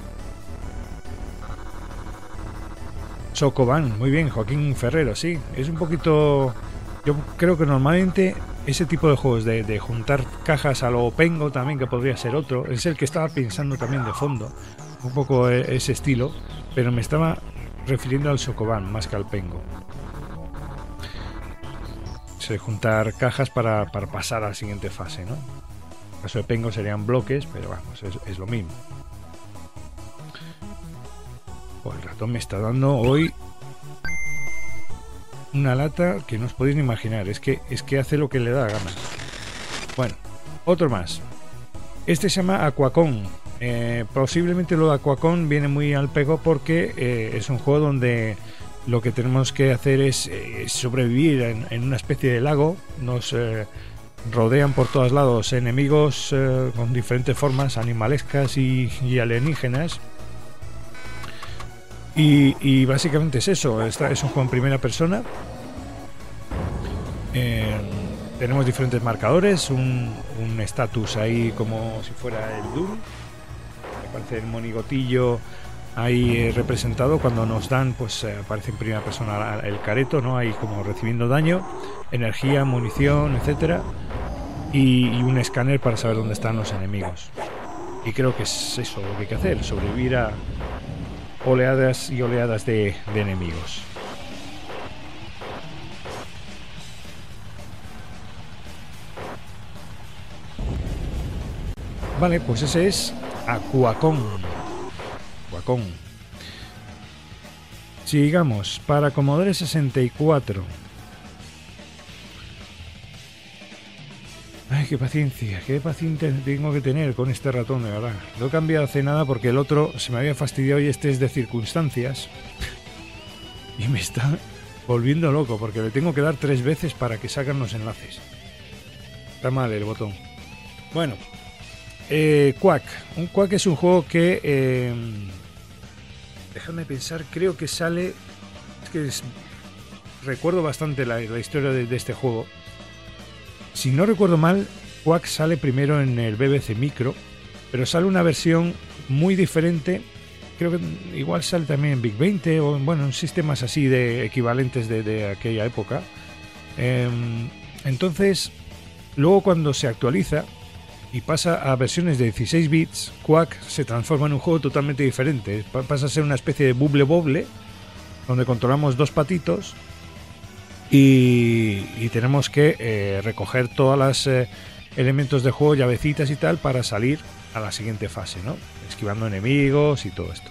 Sokoban, muy bien, Joaquín Ferrero, sí, es un poquito... Yo creo que normalmente ese tipo de juegos de, de juntar cajas a lo Pengo también, que podría ser otro, es el que estaba pensando también de fondo, un poco ese estilo, pero me estaba refiriendo al Sokoban más que al Pengo. O sea, juntar cajas para, para pasar a la siguiente fase, ¿no? En el caso de Pengo serían bloques, pero vamos, es, es lo mismo. Oh, el ratón me está dando hoy una lata que no os podéis ni imaginar. Es que, es que hace lo que le da gana. Bueno, otro más. Este se llama Aquacon. Eh, posiblemente lo de Aquacon viene muy al pego porque eh, es un juego donde lo que tenemos que hacer es eh, sobrevivir en, en una especie de lago. Nos eh, rodean por todos lados enemigos eh, con diferentes formas, animalescas y, y alienígenas. Y, y básicamente es eso, esta es un juego en primera persona. Eh, tenemos diferentes marcadores, un estatus ahí como si fuera el Doom. Me parece el monigotillo ahí eh, representado. Cuando nos dan, pues eh, aparece en primera persona el careto, ¿no? Ahí como recibiendo daño, energía, munición, etcétera. Y, y un escáner para saber dónde están los enemigos. Y creo que es eso lo que hay que hacer, sobrevivir a oleadas y oleadas de, de enemigos. Vale, pues ese es Aquacon. Aquacon. Sigamos, para Commodore sesenta y cuatro. Ay, qué paciencia, qué paciencia tengo que tener con este ratón, de verdad. Lo he cambiado hace nada porque el otro se me había fastidiado y este es de circunstancias. Y me está volviendo loco porque le tengo que dar tres veces para que salgan los enlaces. Está mal el botón. Bueno, eh, Quack. Un Quack es un juego que... Eh, déjame pensar, creo que sale... Es que es, recuerdo bastante la, la historia de, de este juego. Si no recuerdo mal, Quack sale primero en el B B C Micro, pero sale una versión muy diferente. Creo que igual sale también en Big veinte o bueno, en sistemas así de equivalentes de, de aquella época. Eh, entonces, luego cuando se actualiza, y pasa a versiones de dieciséis bits, Quack se transforma en un juego totalmente diferente. Pasa a ser una especie de bubble bobble, donde controlamos dos patitos y, y tenemos que eh, recoger todos los eh, elementos de juego, llavecitas y tal, para salir a la siguiente fase, ¿no? Esquivando enemigos y todo esto.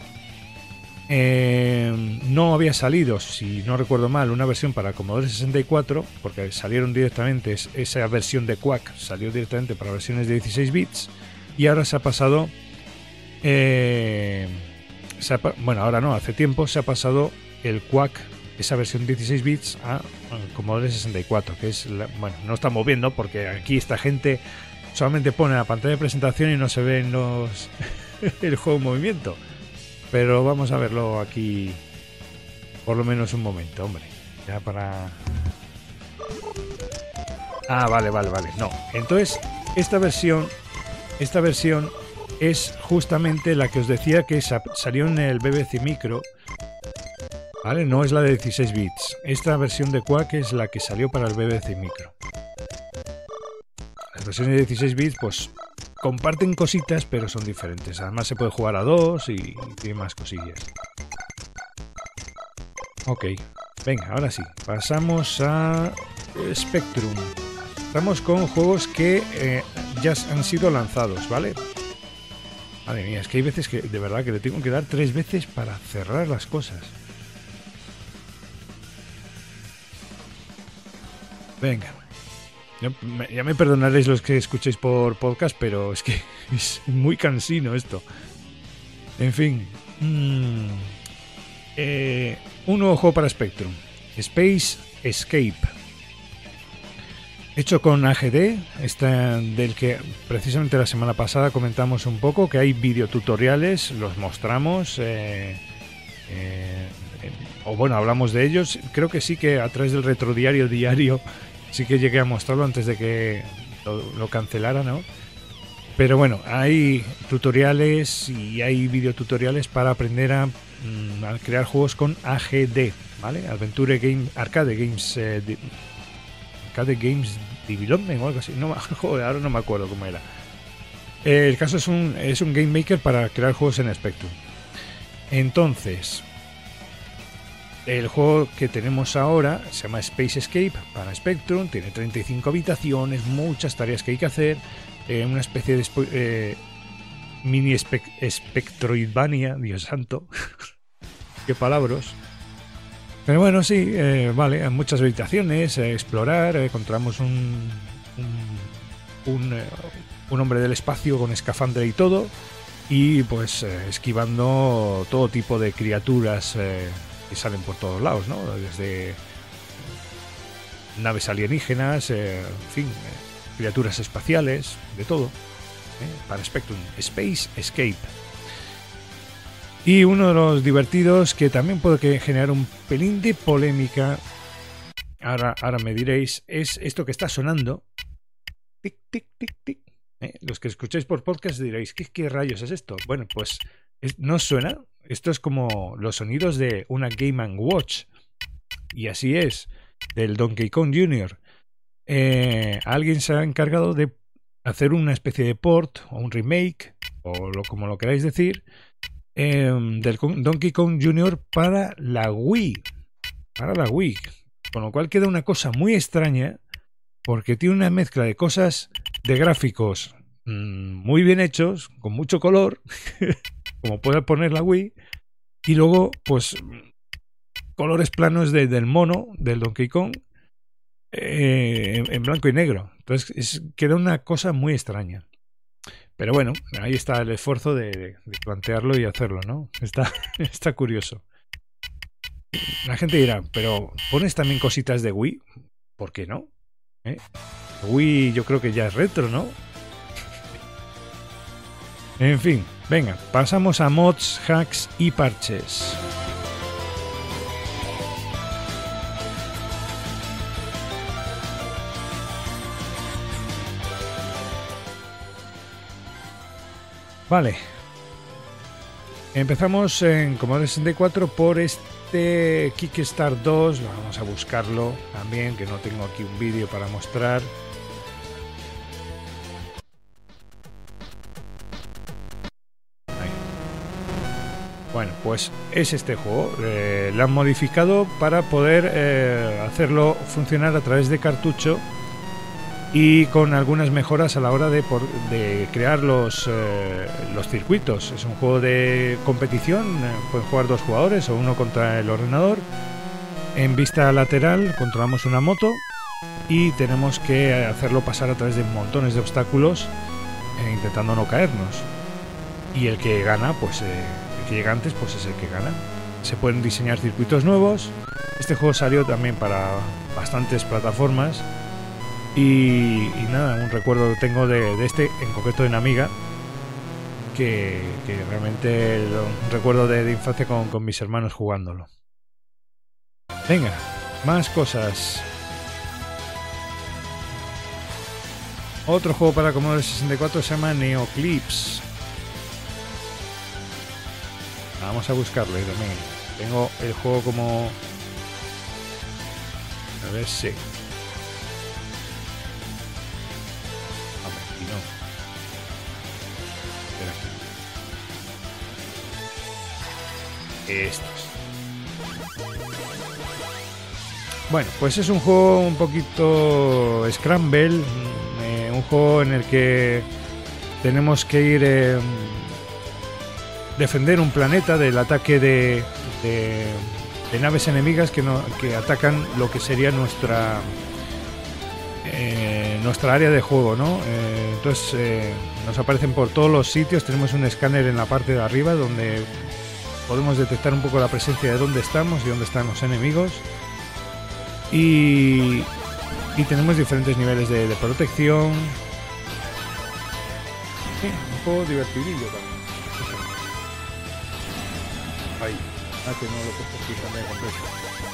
Eh, no había salido, si no recuerdo mal, una versión para Commodore sesenta y cuatro, porque salieron directamente, esa versión de Quack salió directamente para versiones de dieciséis bits, y ahora se ha pasado eh, se ha, bueno, ahora no, hace tiempo se ha pasado el Quack, esa versión dieciséis bits, a, a Commodore sesenta y cuatro, que es la, bueno, no estamos viendo porque aquí esta gente solamente pone la pantalla de presentación y no se ven los el juego en movimiento. Pero vamos a verlo aquí por lo menos un momento, hombre. Ya para... Ah, vale, vale, vale. No. Entonces, esta versión, esta versión es justamente la que os decía que salió en el B B C Micro. Vale, no es la de dieciséis bits. Esta versión de Quack es la que salió para el B B C Micro. Las versiones de dieciséis bits, pues... comparten cositas, pero son diferentes. Además se puede jugar a dos y, y tiene más cosillas. Ok, venga, ahora sí. Pasamos a Spectrum. Estamos con juegos que eh, ya han sido lanzados, ¿vale? Madre mía, es que hay veces que de verdad que le tengo que dar tres veces para cerrar las cosas. Venga. Ya me perdonaréis los que escuchéis por podcast, pero es que es muy cansino esto. En fin. Mmm, eh, un nuevo juego para Spectrum. Space Escape. Hecho con A G D, esta, del que precisamente la semana pasada comentamos un poco, que hay videotutoriales, los mostramos. Eh, eh, eh, o bueno, hablamos de ellos. Creo que sí que a través del retrodiario diario... sí que llegué a mostrarlo antes de que lo, lo cancelara, ¿no? Pero bueno, hay tutoriales y hay videotutoriales para aprender a, mm, a crear juegos con A G D, ¿vale? Adventure Game, Arcade Games, eh, de, Arcade Games Development o algo así. No, joder, ahora no me acuerdo cómo era. Eh, el caso es un, es un Game Maker para crear juegos en Spectrum. Entonces... el juego que tenemos ahora se llama Space Escape para Spectrum, tiene treinta y cinco habitaciones, muchas tareas que hay que hacer, eh, una especie de eh, mini Spectroidvania, Dios santo, qué palabras. Pero bueno, sí, eh, vale, hay muchas habitaciones, eh, explorar, eh, encontramos un, un, un, eh, un hombre del espacio con escafandra y todo, y pues eh, esquivando todo tipo de criaturas eh, que salen por todos lados, ¿no? Desde naves alienígenas, eh, en fin, eh, criaturas espaciales, de todo, ¿eh? Para Spectrum, Space Escape. Y uno de los divertidos que también puede generar un pelín de polémica, ahora, ahora me diréis, es esto que está sonando. Tic, tic, tic, tic. ¿Eh? Los que escucháis por podcast diréis, ¿qué, qué rayos es esto? Bueno, pues es, no suena. Esto es como los sonidos de una Game and Watch. Y así es, del Donkey Kong junior Eh, alguien se ha encargado de hacer una especie de port o un remake, o lo, como lo queráis decir, eh, del Donkey Kong junior para la Wii. Para la Wii. Con lo cual queda una cosa muy extraña, porque tiene una mezcla de cosas de gráficos mmm, muy bien hechos, con mucho color, como puede poner la Wii, y luego, pues, colores planos de, del mono, del Donkey Kong, eh, en, en blanco y negro. Entonces, es, queda una cosa muy extraña. Pero bueno, ahí está el esfuerzo de, de, de plantearlo y hacerlo, ¿no? Está, está curioso. La gente dirá, pero ¿pones también cositas de Wii? ¿Por qué no? ¿Eh? Wii yo creo que ya es retro, ¿no? En fin, venga, pasamos a mods, hacks y parches. Vale. Empezamos en Commodore sesenta y cuatro por este Kickstarter dos. Vamos a buscarlo también, que no tengo aquí un vídeo para mostrar. Bueno, pues es este juego. Eh, lo han modificado para poder eh, hacerlo funcionar a través de cartucho y con algunas mejoras a la hora de, por, de crear los, eh, los circuitos. Es un juego de competición, eh, pueden jugar dos jugadores o uno contra el ordenador. En vista lateral controlamos una moto y tenemos que hacerlo pasar a través de montones de obstáculos, eh, intentando no caernos. Y el que gana, pues eh, el que llega antes, pues es el que gana. Se pueden diseñar circuitos nuevos. Este juego salió también para bastantes plataformas. Y, y nada, un recuerdo que tengo de, de este, en concreto en Amiga, que, que realmente lo, un recuerdo de, de infancia con, con mis hermanos jugándolo. Venga, más cosas. Otro juego para Commodore sesenta y cuatro se llama Neoclips. Vamos a buscarlo también. Tengo el juego como... A ver si... No. Estos. Bueno, pues es un juego un poquito Scramble, eh, un juego en el que tenemos que ir eh, defender un planeta del ataque de, de, de naves enemigas que, no, que atacan lo que sería nuestra Eh, nuestra área de juego, ¿no? Eh, entonces eh, nos aparecen por todos los sitios. Tenemos un escáner en la parte de arriba donde podemos detectar un poco la presencia de dónde estamos y dónde están los enemigos, y, y tenemos diferentes niveles de, de protección. Sí, un juego divertidillo también. Ahí, ah, que no lo he puesto aquí también completo.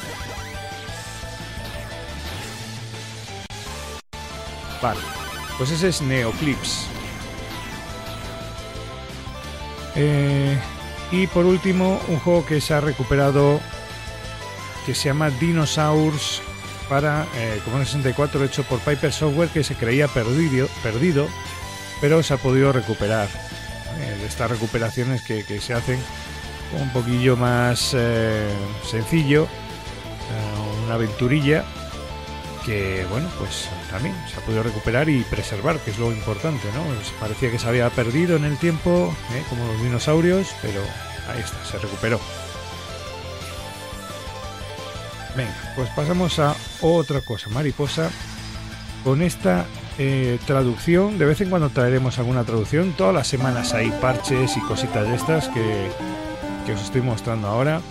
Vale, pues ese es Neoclips. Eh, y por último, un juego que se ha recuperado, que se llama Dinosaurs para eh, Commodore sesenta y cuatro, hecho por Piper Software, que se creía perdido, perdido pero se ha podido recuperar. Eh, de estas recuperaciones que, que se hacen un poquillo más eh, sencillo, eh, una aventurilla que, bueno, pues también se ha podido recuperar y preservar, que es lo importante, ¿no? Pues parecía que se había perdido en el tiempo, ¿eh? Como los dinosaurios, pero ahí está, se recuperó. Venga, pues pasamos a otra cosa, mariposa. Con esta eh, traducción, de vez en cuando traeremos alguna traducción. Todas las semanas hay parches y cositas de estas que, que os estoy mostrando ahora.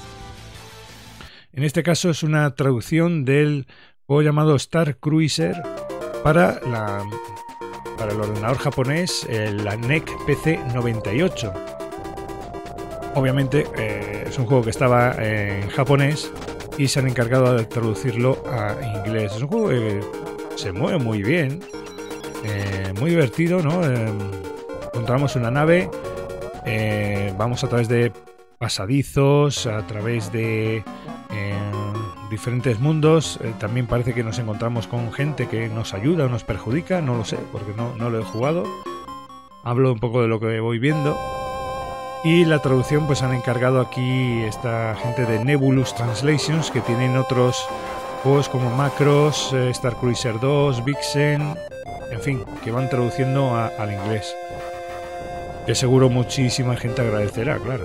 En este caso es una traducción del juego llamado Star Cruiser para, la, para el ordenador japonés, la N E C P C noventa y ocho. Obviamente eh, es un juego que estaba en japonés y se han encargado de traducirlo a inglés. Es un juego que se mueve muy bien, eh, muy divertido, ¿no? Eh, encontramos una nave, eh, vamos a través de pasadizos, a través de eh, diferentes mundos. Eh, también parece que nos encontramos con gente que nos ayuda o nos perjudica, no lo sé, porque no, no lo he jugado. Hablo un poco de lo que voy viendo. Y la traducción, pues han encargado aquí esta gente de Nebulous Translations, que tienen otros juegos como Macros, eh, Star Cruiser dos, Vixen, en fin, que van traduciendo a, al inglés. Que seguro muchísima gente agradecerá, claro.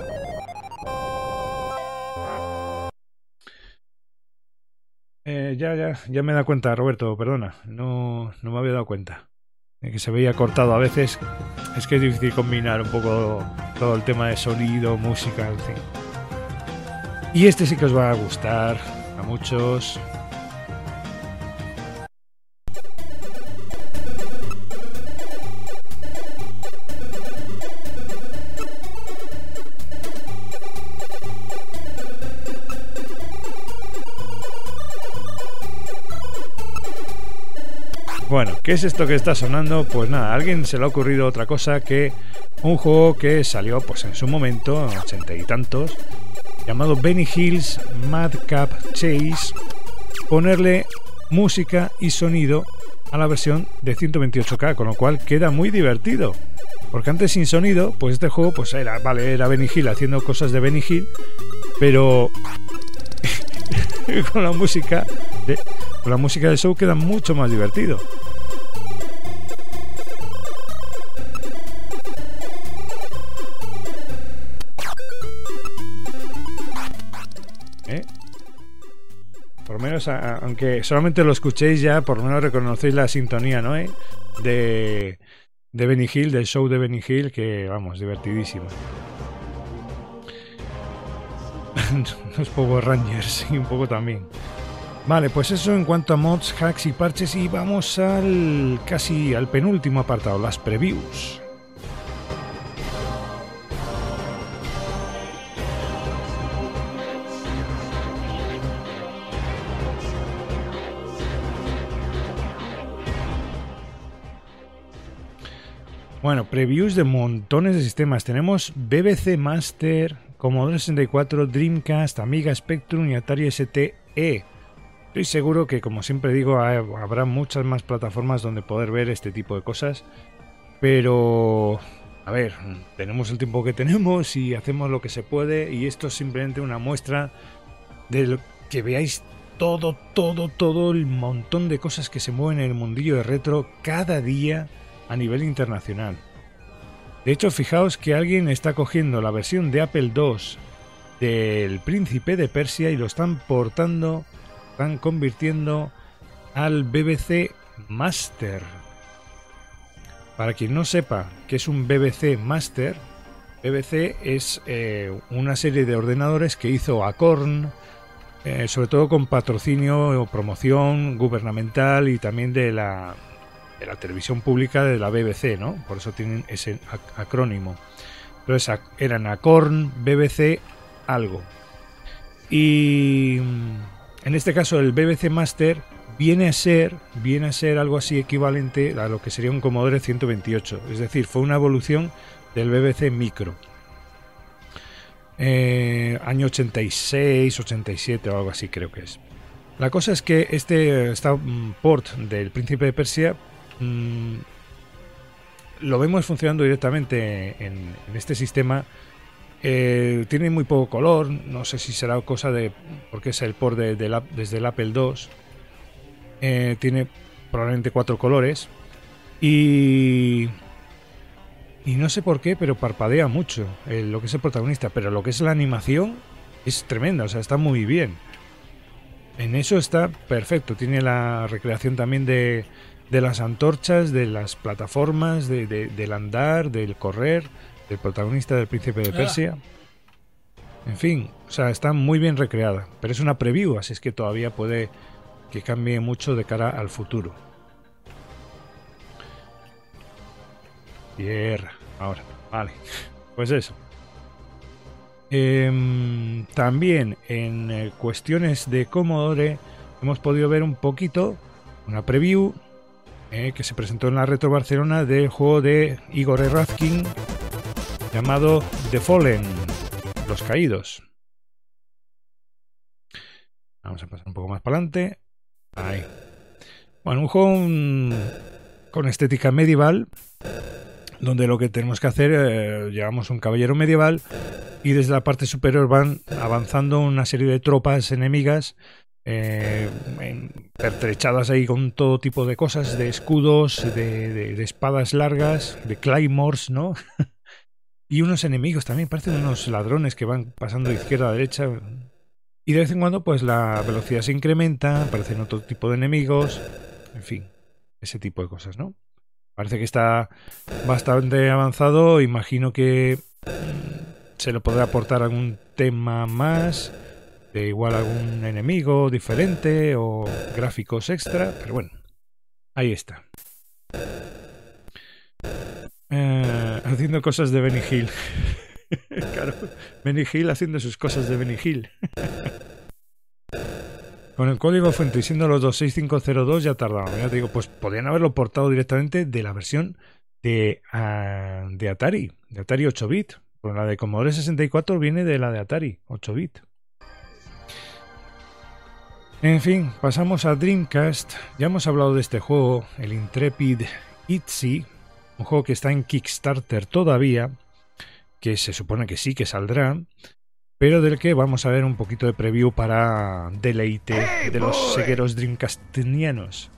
Eh, ya, ya, ya me he dado cuenta, Roberto, perdona, no, no me había dado cuenta. Eh, que se veía cortado a veces. Es que es difícil combinar un poco todo el tema de sonido, música, en fin. Y este sí que os va a gustar a muchos. Bueno, ¿qué es esto que está sonando? Pues nada, a alguien se le ha ocurrido otra cosa que un juego que salió pues en su momento, en ochenta y tantos, llamado Benny Hill's Madcap Chase, ponerle música y sonido a la versión de ciento veintiocho K, con lo cual queda muy divertido. Porque antes sin sonido, pues este juego pues era, vale, era Benny Hill haciendo cosas de Benny Hill, pero con la música de, con la música del show queda mucho más divertido. ¿Eh? Por lo menos, a, aunque solamente lo escuchéis ya, por lo menos reconocéis la sintonía, ¿no? ¿Eh? De, de Benny Hill, del show de Benny Hill, que vamos, divertidísimo. Los Power Rangers, y un poco también. Vale, pues eso en cuanto a mods, hacks y parches, y vamos al casi al penúltimo apartado, las previews. Bueno, previews de montones de sistemas. Tenemos B B C Master, Commodore sesenta y cuatro, Dreamcast, Amiga Spectrum y Atari S T E. Estoy seguro que, como siempre digo, habrá muchas más plataformas donde poder ver este tipo de cosas. Pero, a ver, tenemos el tiempo que tenemos y hacemos lo que se puede. Y esto es simplemente una muestra de lo que veáis todo, todo, todo el montón de cosas que se mueven en el mundillo de retro cada día a nivel internacional. De hecho, fijaos que alguien está cogiendo la versión de Apple dos del Príncipe de Persia y lo están portando, están convirtiendo al B B C Master. Para quien no sepa qué es un B B C Master, B B C es eh, una serie de ordenadores que hizo Acorn, eh, sobre todo con patrocinio o promoción gubernamental y también de la de la televisión pública de la B B C, ¿no? Por eso tienen ese ac acrónimo. Entonces eran Acorn, B B C, algo. Y en este caso el B B C Master viene a ser, viene a ser algo así equivalente a lo que sería un Commodore ciento veintiocho. Es decir, fue una evolución del B B C Micro. Eh, año ochenta y seis, ochenta y siete o algo así creo que es. La cosa es que este esta port del Príncipe de Persia Mm, lo vemos funcionando directamente en, en este sistema. Eh, tiene muy poco color, no sé si será cosa de porque es el port de, de la, desde el Apple dos. Eh, tiene probablemente cuatro colores y y no sé por qué, pero parpadea mucho eh, lo que es el protagonista, pero lo que es la animación es tremenda, o sea, está muy bien. En eso está perfecto. Tiene la recreación también de de las antorchas, de las plataformas, de, de, del andar, del correr, del protagonista del Príncipe de Persia. En fin, o sea, está muy bien recreada, pero es una preview, así es que todavía puede que cambie mucho de cara al futuro. Tierra, ahora, vale, pues eso. Eh, también en eh, cuestiones de Commodore hemos podido ver un poquito, una preview, Eh, que se presentó en la Retro Barcelona del juego de Igor Razkin llamado The Fallen, Los Caídos. Vamos a pasar un poco más para adelante. Ahí. Bueno, un juego un, con estética medieval, donde lo que tenemos que hacer, eh, llevamos un caballero medieval y desde la parte superior van avanzando una serie de tropas enemigas Eh, pertrechadas ahí con todo tipo de cosas, de escudos, de, de, de espadas largas, de claymores, ¿no? Y unos enemigos también, parecen unos ladrones que van pasando de izquierda a derecha. Y de vez en cuando pues la velocidad se incrementa, aparecen otro tipo de enemigos, en fin, ese tipo de cosas, ¿no? Parece que está bastante avanzado, imagino que se le podrá aportar algún tema más, de igual algún enemigo diferente o gráficos extra, pero bueno, ahí está. Eh, haciendo cosas de Benny Hill. Claro, Benny Hill haciendo sus cosas de Benny Hill. Con el código fuente y siendo los dos seis cinco cero dos ya tardaban. Ya te digo, pues podrían haberlo portado directamente de la versión de, uh, de Atari, de Atari ocho bit. Pues la de Commodore sesenta y cuatro viene de la de Atari ocho bit. En fin, pasamos a Dreamcast. Ya hemos hablado de este juego, el Intrepid Itzy, un juego que está en Kickstarter todavía, que se supone que sí que saldrá, pero del que vamos a ver un poquito de preview para deleite de los segueros dreamcastianos.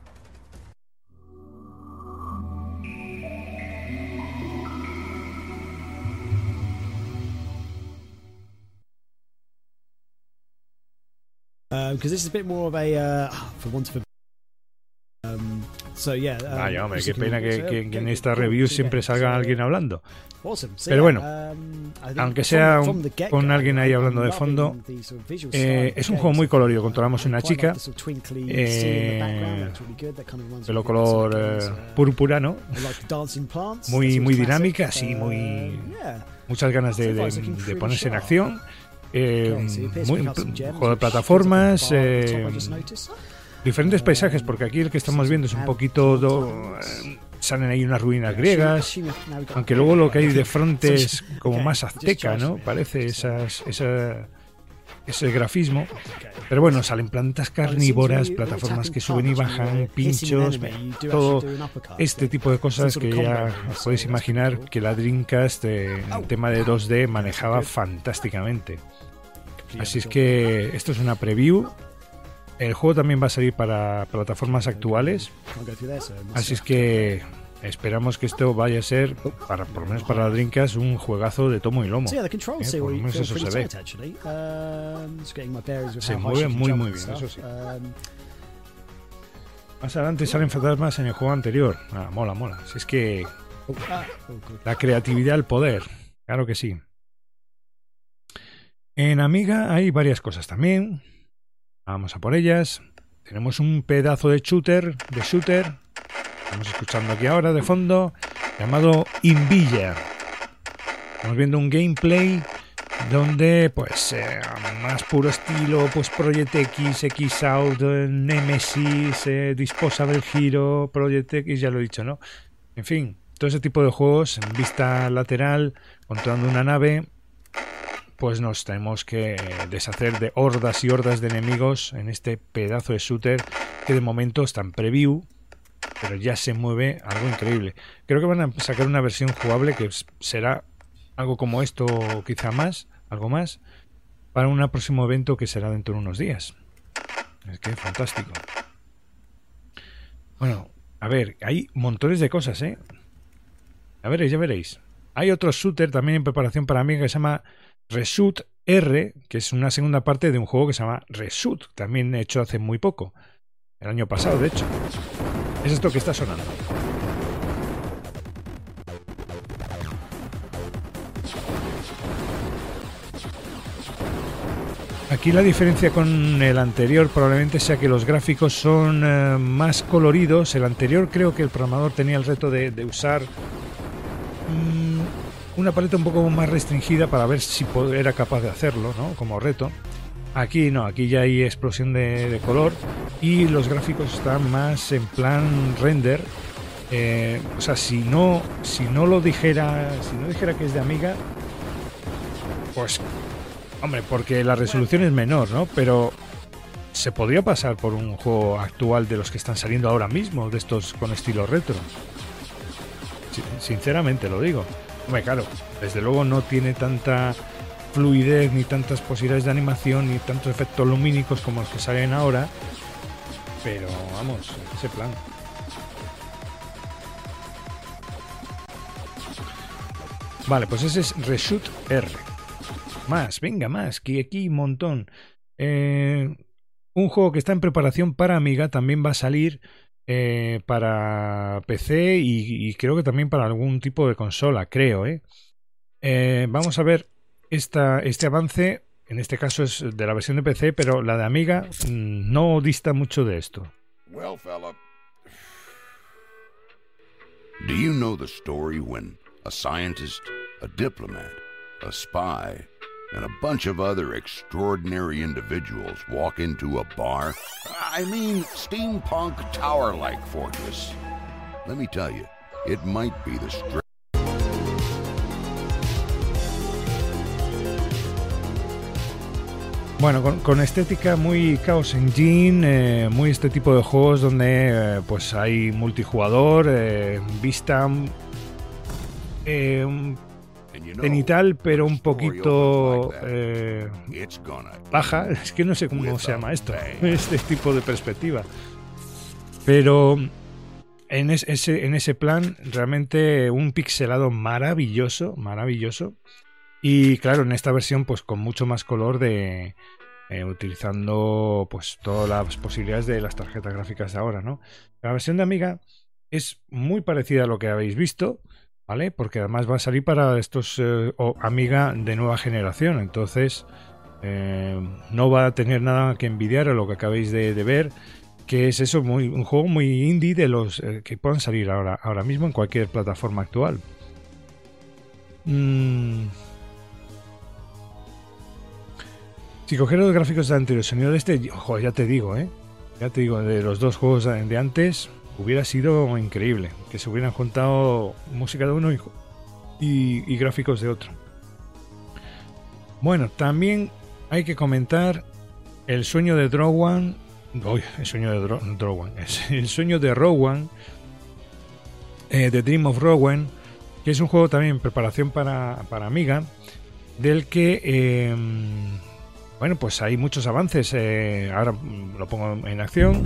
Because uh, this is a bit more of a, uh, for want of a Um, so yeah, um, Vaya, hombre, qué pena que, que, que en esta review siempre salga alguien hablando. Pero bueno, aunque sea un, con alguien ahí hablando de fondo, eh, es un juego muy colorido. Controlamos una chica, eh, pelo color eh, púrpura, ¿no? Muy, muy dinámica, sí, muy, muchas ganas de, de, de ponerse en acción. Eh, muy, un juego de plataformas. Eh, Diferentes paisajes, porque aquí el que estamos viendo es un poquito... Do, eh, salen ahí unas ruinas griegas, aunque luego lo que hay de frente es como más azteca, ¿no? Parece esas, esa, ese grafismo. Pero bueno, salen plantas carnívoras, plataformas que suben y bajan, pinchos, todo este tipo de cosas que ya os podéis imaginar que la Dreamcast eh, en tema de dos D manejaba fantásticamente. Así es que esto es una preview. El juego también va a salir para plataformas actuales, así es que esperamos que esto vaya a ser, para, por lo menos para la Dreamcast, un juegazo de tomo y lomo. ¿Eh? Por lo menos eso se ve. Se mueve muy muy bien, eso sí. Más adelante salen fantasmas en el juego anterior. Ah, mola, mola. Si es que la creatividad al poder, claro que sí. En Amiga hay varias cosas también. Vamos a por ellas. Tenemos un pedazo de shooter, de shooter, estamos escuchando aquí ahora de fondo, llamado Invilla. Estamos viendo un gameplay donde, pues, eh, más puro estilo, pues Project X, X-Out, Nemesis, eh, Disposable Hero, Project X, ya lo he dicho, ¿no? En fin, todo ese tipo de juegos en vista lateral, controlando una nave. Pues nos tenemos que deshacer de hordas y hordas de enemigos en este pedazo de shooter que de momento está en preview, pero ya se mueve algo increíble. Creo que van a sacar una versión jugable que será algo como esto, o quizá más, algo más, para un próximo evento que será dentro de unos días. Es que fantástico. Bueno, a ver, hay montones de cosas, ¿eh? Ya veréis, ya veréis. Hay otro shooter también en preparación para mí que se llama Reshoot R, que es una segunda parte de un juego que se llama Reshoot, también hecho hace muy poco, el año pasado de hecho. Es esto que está sonando. Aquí la diferencia con el anterior probablemente sea que los gráficos son eh, más coloridos. El anterior creo que el programador tenía el reto de, de usar mmm, una paleta un poco más restringida para ver si era capaz de hacerlo, ¿no? Como reto. Aquí no, aquí ya hay explosión de, de color y los gráficos están más en plan render. Eh, o sea, si no, si no lo dijera, si no dijera que es de Amiga, pues, hombre, porque la resolución es menor, ¿no? Pero se podría pasar por un juego actual de los que están saliendo ahora mismo, de estos con estilo retro. Sinceramente lo digo. Hombre, claro, desde luego no tiene tanta fluidez, ni tantas posibilidades de animación, ni tantos efectos lumínicos como los que salen ahora, pero vamos, ese plan. Vale, pues ese es Reshoot R. Más, venga, más, que aquí hay un montón. Eh, un juego que está en preparación para Amiga también va a salir Eh, para P C y, y creo que también para algún tipo de consola, creo, ¿eh? Eh, vamos a ver esta, este avance, en este caso es de la versión de P C, pero la de Amiga mmm, no dista mucho de esto. Well, fella, do you know the story when a scientist, a diplomat, a spy, and a bunch of other extraordinary individuals walk into a bar? I mean, steampunk tower-like fortress. Let me tell you, it might be the strength. Bueno, con, con estética muy Chaos Engine, eh, muy este tipo de juegos donde eh, pues hay multijugador, eh, vista eh, cenital, pero un poquito eh, baja. Es que no sé cómo se llama esto, este tipo de perspectiva. Pero en es, ese, en ese plan, realmente un pixelado maravilloso, maravilloso. Y claro, en esta versión, pues con mucho más color de eh, utilizando pues todas las posibilidades de las tarjetas gráficas de ahora, ¿no? La versión de Amiga es muy parecida a lo que habéis visto, ¿vale? Porque además va a salir para estos eh, o Amiga de nueva generación, entonces eh, no va a tener nada que envidiar a lo que acabéis de, de ver, que es eso, muy, un juego muy indie de los eh, que puedan salir ahora, ahora mismo en cualquier plataforma actual. Mm. Si cogiera los gráficos de anterior, el sonido de este, joder, ya te digo, ¿eh? Ya te digo, de los dos juegos de antes, hubiera sido increíble. Que se hubieran juntado música de uno y, y, y gráficos de otro. Bueno, también hay que comentar el sueño de Drowan. Uy, el sueño de Dro Drowan. El sueño de Rowan. Eh, The Dream of Rowan. Que es un juego también en preparación para, para Amiga. Del que... Eh, Bueno, pues hay muchos avances. Eh, ahora lo pongo en acción.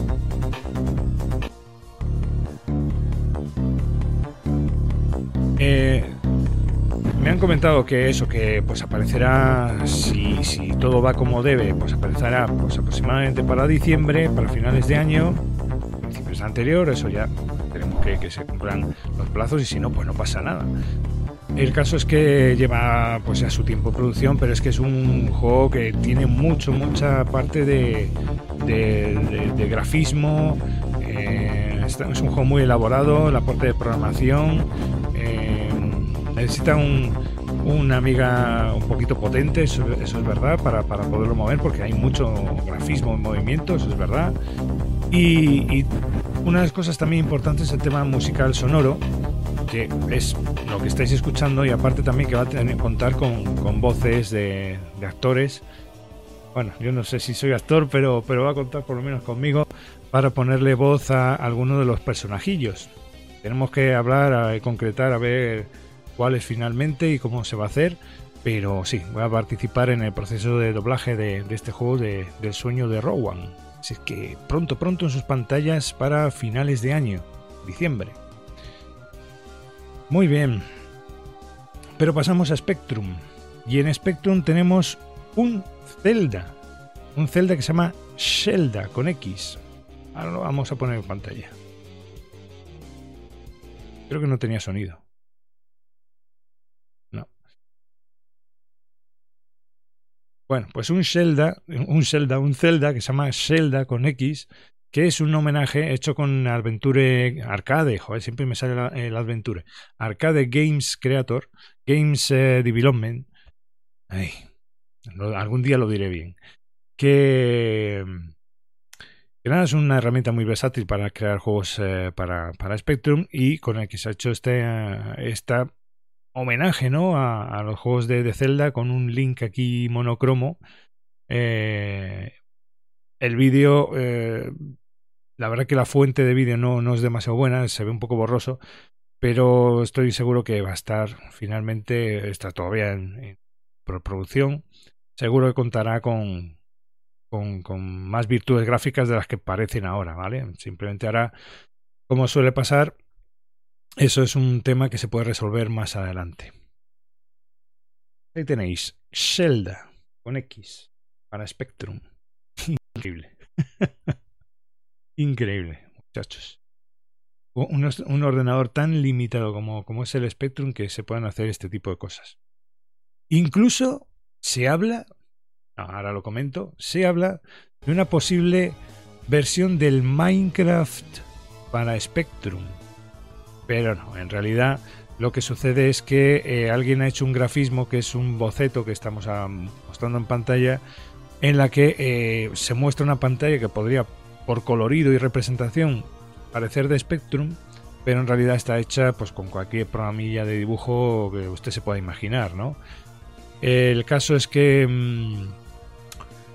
Eh, me han comentado que eso, que pues aparecerá, si, si todo va como debe, pues aparecerá pues aproximadamente para diciembre, para finales de año, principios anterior. Eso ya tenemos que que se cumplan los plazos y si no, pues no pasa nada. El caso es que lleva pues ya su tiempo de producción, pero es que es un juego que tiene mucho, mucha parte de, de, de, de grafismo. Eh, es un juego muy elaborado, la parte de programación. Eh, necesita un, una Amiga un poquito potente, eso, eso es verdad, para, para poderlo mover, porque hay mucho grafismo en movimiento, eso es verdad. Y, y una de las cosas también importantes es el tema musical sonoro, que es lo que estáis escuchando, y aparte también que va a tener que contar con, con voces de, de actores. Bueno, yo no sé si soy actor, pero, pero va a contar por lo menos conmigo para ponerle voz a alguno de los personajillos. Tenemos que hablar, a, a concretar, a ver cuáles finalmente y cómo se va a hacer, pero sí, voy a participar en el proceso de doblaje de, de este juego de, del sueño de Rowan. Así es que pronto, pronto en sus pantallas para finales de año, diciembre. Muy bien, pero pasamos a Spectrum, y en Spectrum tenemos un Zelda, un Zelda que se llama Zelda con X. Ahora lo vamos a poner en pantalla. Creo que no tenía sonido. No. Bueno, pues un Zelda, un Zelda, un Zelda que se llama Zelda con X, que es un homenaje hecho con Adventure Arcade, joder, siempre me sale el, el Adventure, Arcade Games Creator, Games eh, Development, ay, lo, algún día lo diré bien, que, que nada, es una herramienta muy versátil para crear juegos eh, para, para Spectrum, y con el que se ha hecho este esta homenaje, ¿no?, a, a los juegos de, de Zelda, con un Link aquí monocromo. eh, el vídeo... Eh, La verdad que la fuente de vídeo no, no es demasiado buena, se ve un poco borroso, pero estoy seguro que va a estar finalmente, está todavía en, en producción, seguro que contará con, con, con más virtudes gráficas de las que parecen ahora, ¿vale? Simplemente ahora, como suele pasar, eso es un tema que se puede resolver más adelante. Ahí tenéis Zelda con X para Spectrum. Increíble. Increíble, muchachos. Un, un ordenador tan limitado como, como es el Spectrum, que se puedan hacer este tipo de cosas. Incluso se habla, ahora lo comento, se habla de una posible versión del Minecraft para Spectrum. Pero no, en realidad lo que sucede es que eh, alguien ha hecho un grafismo, que es un boceto que estamos a, mostrando en pantalla, en la que eh, se muestra una pantalla que podría, por colorido y representación, parecer de Spectrum, pero en realidad está hecha pues con cualquier programilla de dibujo que usted se pueda imaginar, ¿no? El caso es que mmm,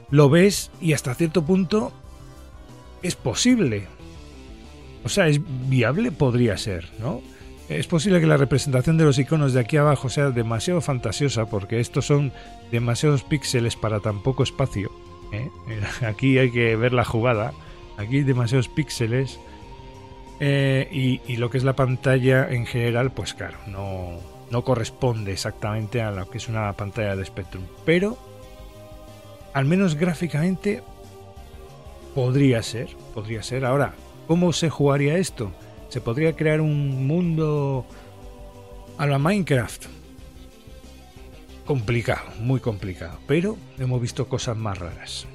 lo ves y hasta cierto punto es posible. O sea, es viable, podría ser, ¿no? Es posible que la representación de los iconos de aquí abajo sea demasiado fantasiosa, porque estos son demasiados píxeles para tan poco espacio, ¿eh? Aquí hay que ver la jugada. Aquí hay demasiados píxeles. Eh, y, y lo que es la pantalla en general, pues claro, no, no corresponde exactamente a lo que es una pantalla de Spectrum. Pero, al menos gráficamente, podría ser. Podría ser. Ahora, ¿cómo se jugaría esto? ¿Se podría crear un mundo a la Minecraft? Complicado, muy complicado. Pero hemos visto cosas más raras.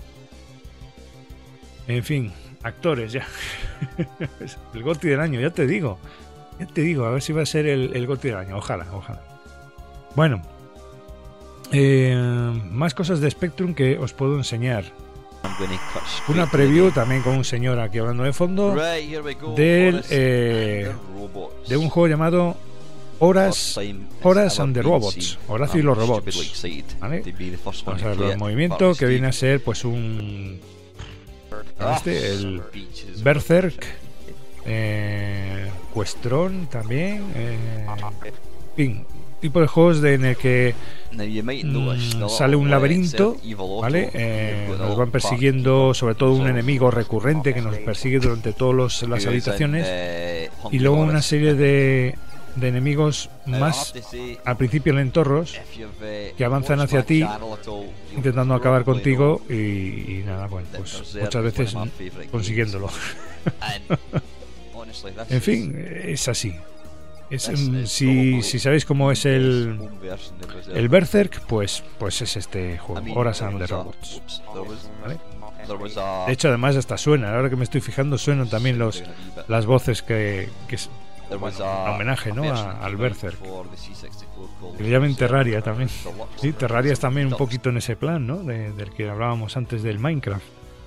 En fin, actores ya. El GOTY del año, ya te digo. Ya te digo, a ver si va a ser el, el GOTY del año. Ojalá, ojalá. Bueno. Eh, más cosas de Spectrum que os puedo enseñar. Una preview también con un señor aquí hablando de fondo del, eh, de un juego llamado Horace, Horace and the Robots, Horacio y los robots, ¿vale? Vamos a ver el movimiento que viene a ser pues un este, el Berserk, eh, Questron también, eh, en fin, tipo de juegos de, en el que mm, sale un laberinto, ¿vale? Eh, nos van persiguiendo sobre todo un enemigo recurrente que nos persigue durante todas las habitaciones, y luego una serie de, de enemigos más al principio lentorros que avanzan hacia ti intentando acabar contigo y, y nada, bueno, pues muchas veces consiguiéndolo. En fin, es así. Es, si, si sabéis cómo es el el Berserk, pues pues es este juego, Horace and the Robots, ¿vale? De hecho, además hasta suena, ahora que me estoy fijando, suenan también los las voces que, que es bueno, un homenaje, ¿no? a, al Berserk, que le llamen Terraria también. Sí, Terraria es también un poquito en ese plan, ¿no? De, del que hablábamos antes del Minecraft.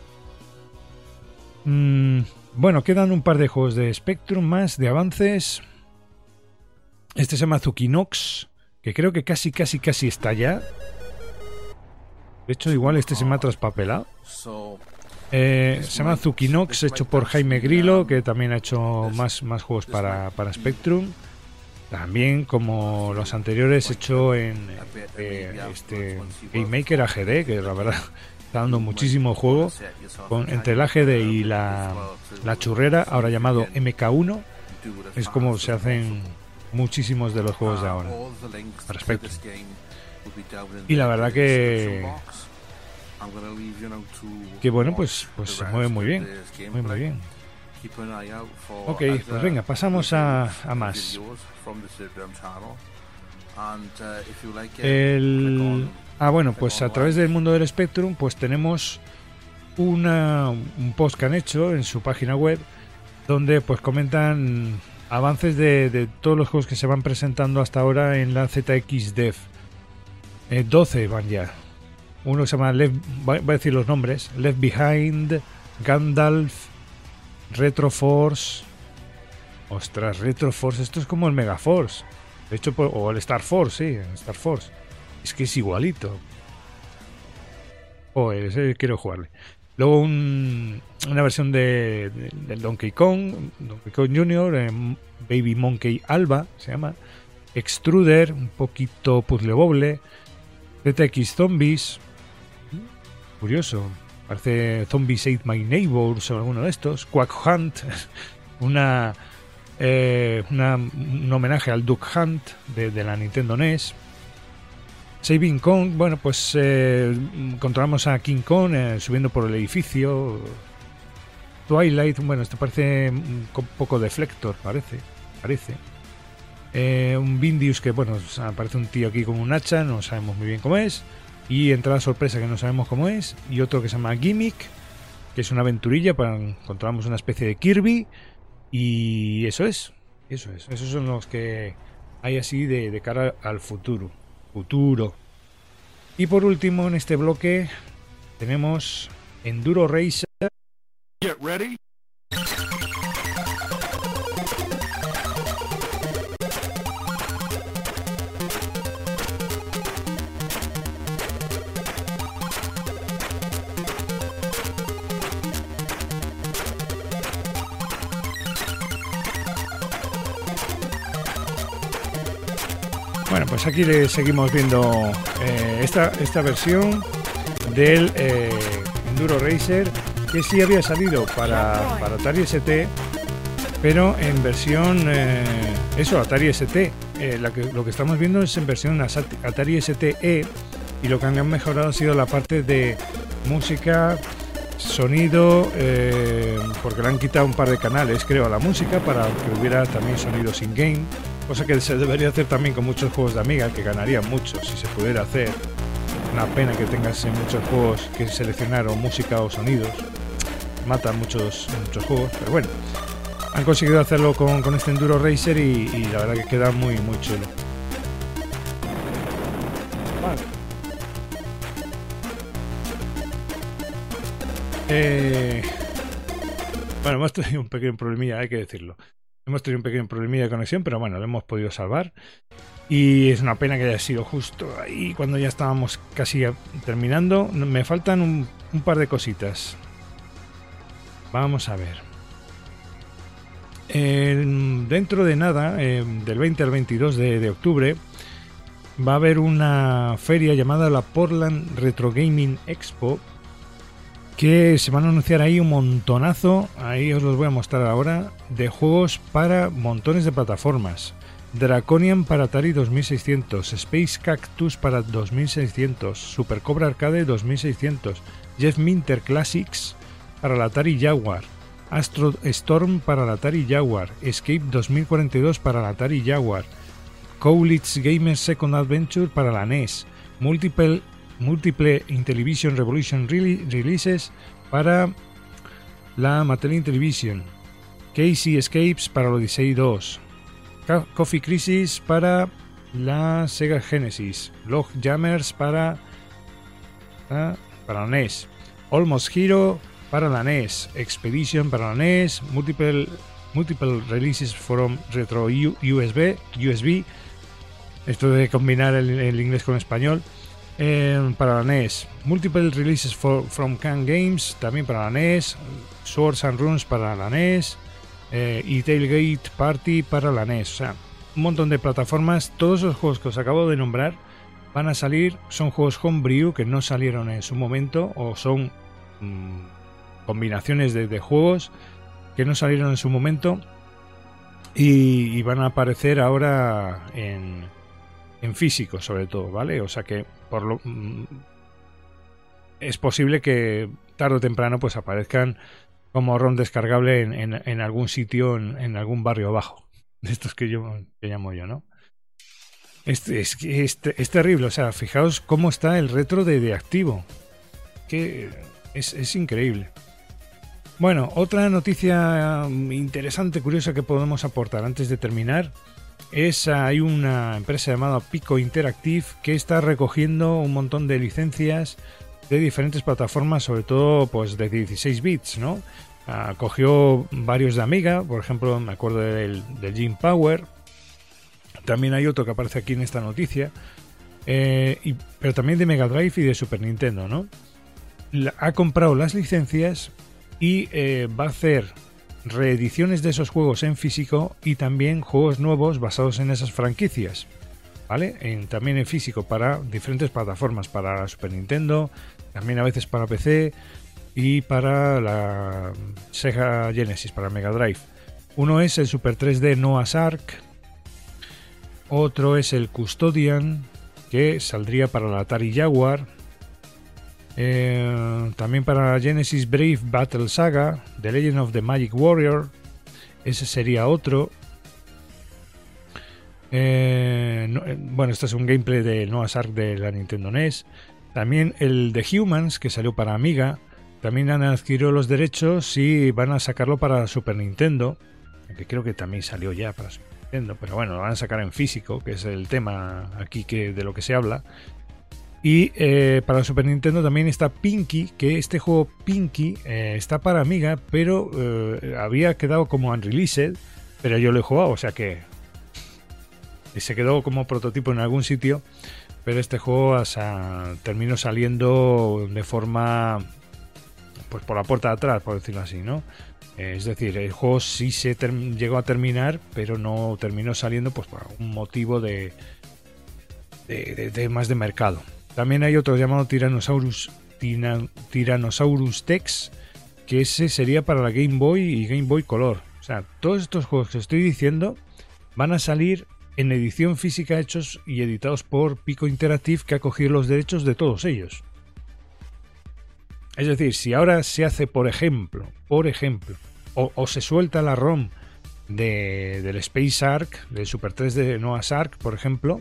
Mm, bueno, quedan un par de juegos de Spectrum más, de avances. Este se llama Zukinox, que creo que casi, casi, casi está ya. De hecho, igual este se me ha traspapelado. Eh, se llama Zukinox, hecho por Jaime Grillo, que también ha hecho más, más juegos para, para Spectrum. También, como los anteriores, hecho en eh, este Game Maker A G D, que la verdad está dando muchísimo juego. Con, entre el A G D y la, la churrera, ahora llamado M K uno, es como se hacen muchísimos de los juegos de ahora al respecto. Y la verdad que que bueno, pues pues se mueve muy bien, muy muy bien. Ok, pues venga, pasamos a, a más. El, ah, bueno, pues a través del mundo del Spectrum, pues tenemos una, un post que han hecho en su página web donde pues comentan avances de, de todos los juegos que se van presentando hasta ahora en la Z X Dev. Eh, doce van ya. Uno se llama Left, voy a decir los nombres: Left Behind, Gandalf, Retroforce. Ostras, Retroforce, esto es como el Megaforce. De hecho, o el Star Force, sí, el Star Force. Es que es igualito. Oh, ese quiero jugarle. Luego un, una versión de, de, del Donkey Kong, Donkey Kong junior, eh, Baby Monkey Alba se llama, Extruder, un poquito puzzle boble, Z X Zombies, curioso, parece Zombies Ate My Neighbors o alguno de estos, Quack Hunt, una, eh, una un homenaje al Duck Hunt de, de la Nintendo N E S. Saving Kong, bueno, pues eh, controlamos a King Kong eh, subiendo por el edificio. Twilight, bueno, esto parece un poco deflector, parece, parece. Eh, un Vindius que, bueno, aparece un tío aquí con un hacha, no sabemos muy bien cómo es. Y entrada sorpresa que no sabemos cómo es. Y otro que se llama Gimmick, que es una aventurilla, para encontramos una especie de Kirby. Y eso es, eso es, esos son los que hay así de, de cara al futuro. Futuro. Y por último, en este bloque tenemos Enduro Racer. Get ready. pues aquí le seguimos viendo eh, esta, esta versión del eh, Enduro Racer, que sí había salido para, para Atari S T, pero en versión eh, eso, Atari S T. Eh, la que, lo que estamos viendo es en versión Atari S T E, y lo que han mejorado ha sido la parte de música, sonido, eh, porque le han quitado un par de canales, creo, a la música para que hubiera también sonidos in-game, cosa que se debería hacer también con muchos juegos de Amiga, que ganarían mucho si se pudiera hacer. Una pena que tengas en muchos juegos que seleccionar o música o sonidos, matan muchos, muchos juegos, pero bueno, han conseguido hacerlo con, con este Enduro Racer y, y la verdad que queda muy muy chulo. Vale. Eh, bueno, hemos tenido un pequeño problemilla, hay que decirlo. Hemos tenido un pequeño problemilla de conexión, pero bueno, lo hemos podido salvar. Y es una pena que haya sido justo ahí cuando ya estábamos casi terminando. Me faltan un, un par de cositas. Vamos a ver. Eh, dentro de nada, eh, del veinte al veintidós de, de octubre, va a haber una feria llamada la Portland Retro Gaming Expo, que se van a anunciar ahí un montonazo, ahí os los voy a mostrar ahora, de juegos para montones de plataformas. Draconian para Atari dos mil seiscientos, Space Cactus para dos mil seiscientos, Super Cobra Arcade dos mil seiscientos, Jeff Minter Classics para la Atari Jaguar, Astro Storm para la Atari Jaguar, Escape dos mil cuarenta y dos para la Atari Jaguar, Cowlitz Gamer Second Adventure para la N E S, Multiple, Multiple Intellivision Revolution Releases para la Mattel Intellivision, Casey Escapes para la Odyssey dos, Coffee Crisis para la Sega Genesis, Log Jammers para, para la N E S, Almost Hero para la N E S, Expedition para la N E S, Multiple, multiple Releases from Retro U S B, U S B, esto de combinar el, el inglés con español, eh, para la N E S, Multiple Releases for, from Can Games también para la N E S, Swords and Runes para la N E S, Eh, y Tailgate Party para la N E S. O sea, un montón de plataformas. Todos los juegos que os acabo de nombrar van a salir, son juegos homebrew que no salieron en su momento, o son mmm, combinaciones de, de juegos que no salieron en su momento y, y van a aparecer ahora en, en físico, sobre todo, ¿vale? O sea que por lo, mmm, es posible que tarde o temprano pues aparezcan como ROM descargable en, en, en algún sitio, en, en algún barrio abajo, de estos que yo que llamo yo, ¿no? Es, es, es, es terrible, o sea, fijaos cómo está el retro de, de activo, que es, es increíble. Bueno, otra noticia interesante, curiosa que podemos aportar antes de terminar es, hay una empresa llamada Pico Interactive que está recogiendo un montón de licencias de diferentes plataformas, sobre todo pues de dieciséis bits, ¿no? Uh, cogió varios de Amiga, por ejemplo, me acuerdo del, del Jim Power. También hay otro que aparece aquí en esta noticia, eh, y, pero también de Mega Drive y de Super Nintendo, ¿no? La, ha comprado las licencias y eh, va a hacer reediciones de esos juegos en físico y también juegos nuevos basados en esas franquicias, ¿vale? En, también en físico para diferentes plataformas, para Super Nintendo, también a veces para P C y para la Sega Genesis, para Mega Drive. Uno es el Super tres D Noah's Ark, otro es el Custodian, que saldría para la Atari Jaguar, eh, también para la Genesis Brave Battle Saga, The Legend of the Magic Warrior, ese sería otro. Eh, no, eh, bueno, esto es un gameplay de Noah's Ark de la Nintendo N E S. También el de Humans, que salió para Amiga. También han adquirido los derechos y van a sacarlo para Super Nintendo, que creo que también salió ya para Super Nintendo, pero bueno, lo van a sacar en físico, que es el tema aquí que de lo que se habla. Y eh, para Super Nintendo también está Pinky, que este juego Pinky eh, está para Amiga, pero eh, había quedado como unreleased, pero yo lo he jugado, o sea que se quedó como prototipo en algún sitio, pero este juego o sea, terminó saliendo de forma pues por la puerta de atrás, por decirlo así, ¿no? Eh, es decir, el juego sí se llegó a terminar, pero no terminó saliendo pues por algún motivo de de, de, de más de mercado. También hay otro llamado Tyrannosaurus, tina, Tyrannosaurus Tex, que ese sería para la Game Boy y Game Boy Color. O sea, todos estos juegos que estoy diciendo van a salir en edición física, hechos y editados por Pico Interactive, que ha cogido los derechos de todos ellos. Es decir, si ahora se hace, por ejemplo, por ejemplo, o, o se suelta la ROM de, del Space Ark, del Super tres D Noah's Ark, por ejemplo,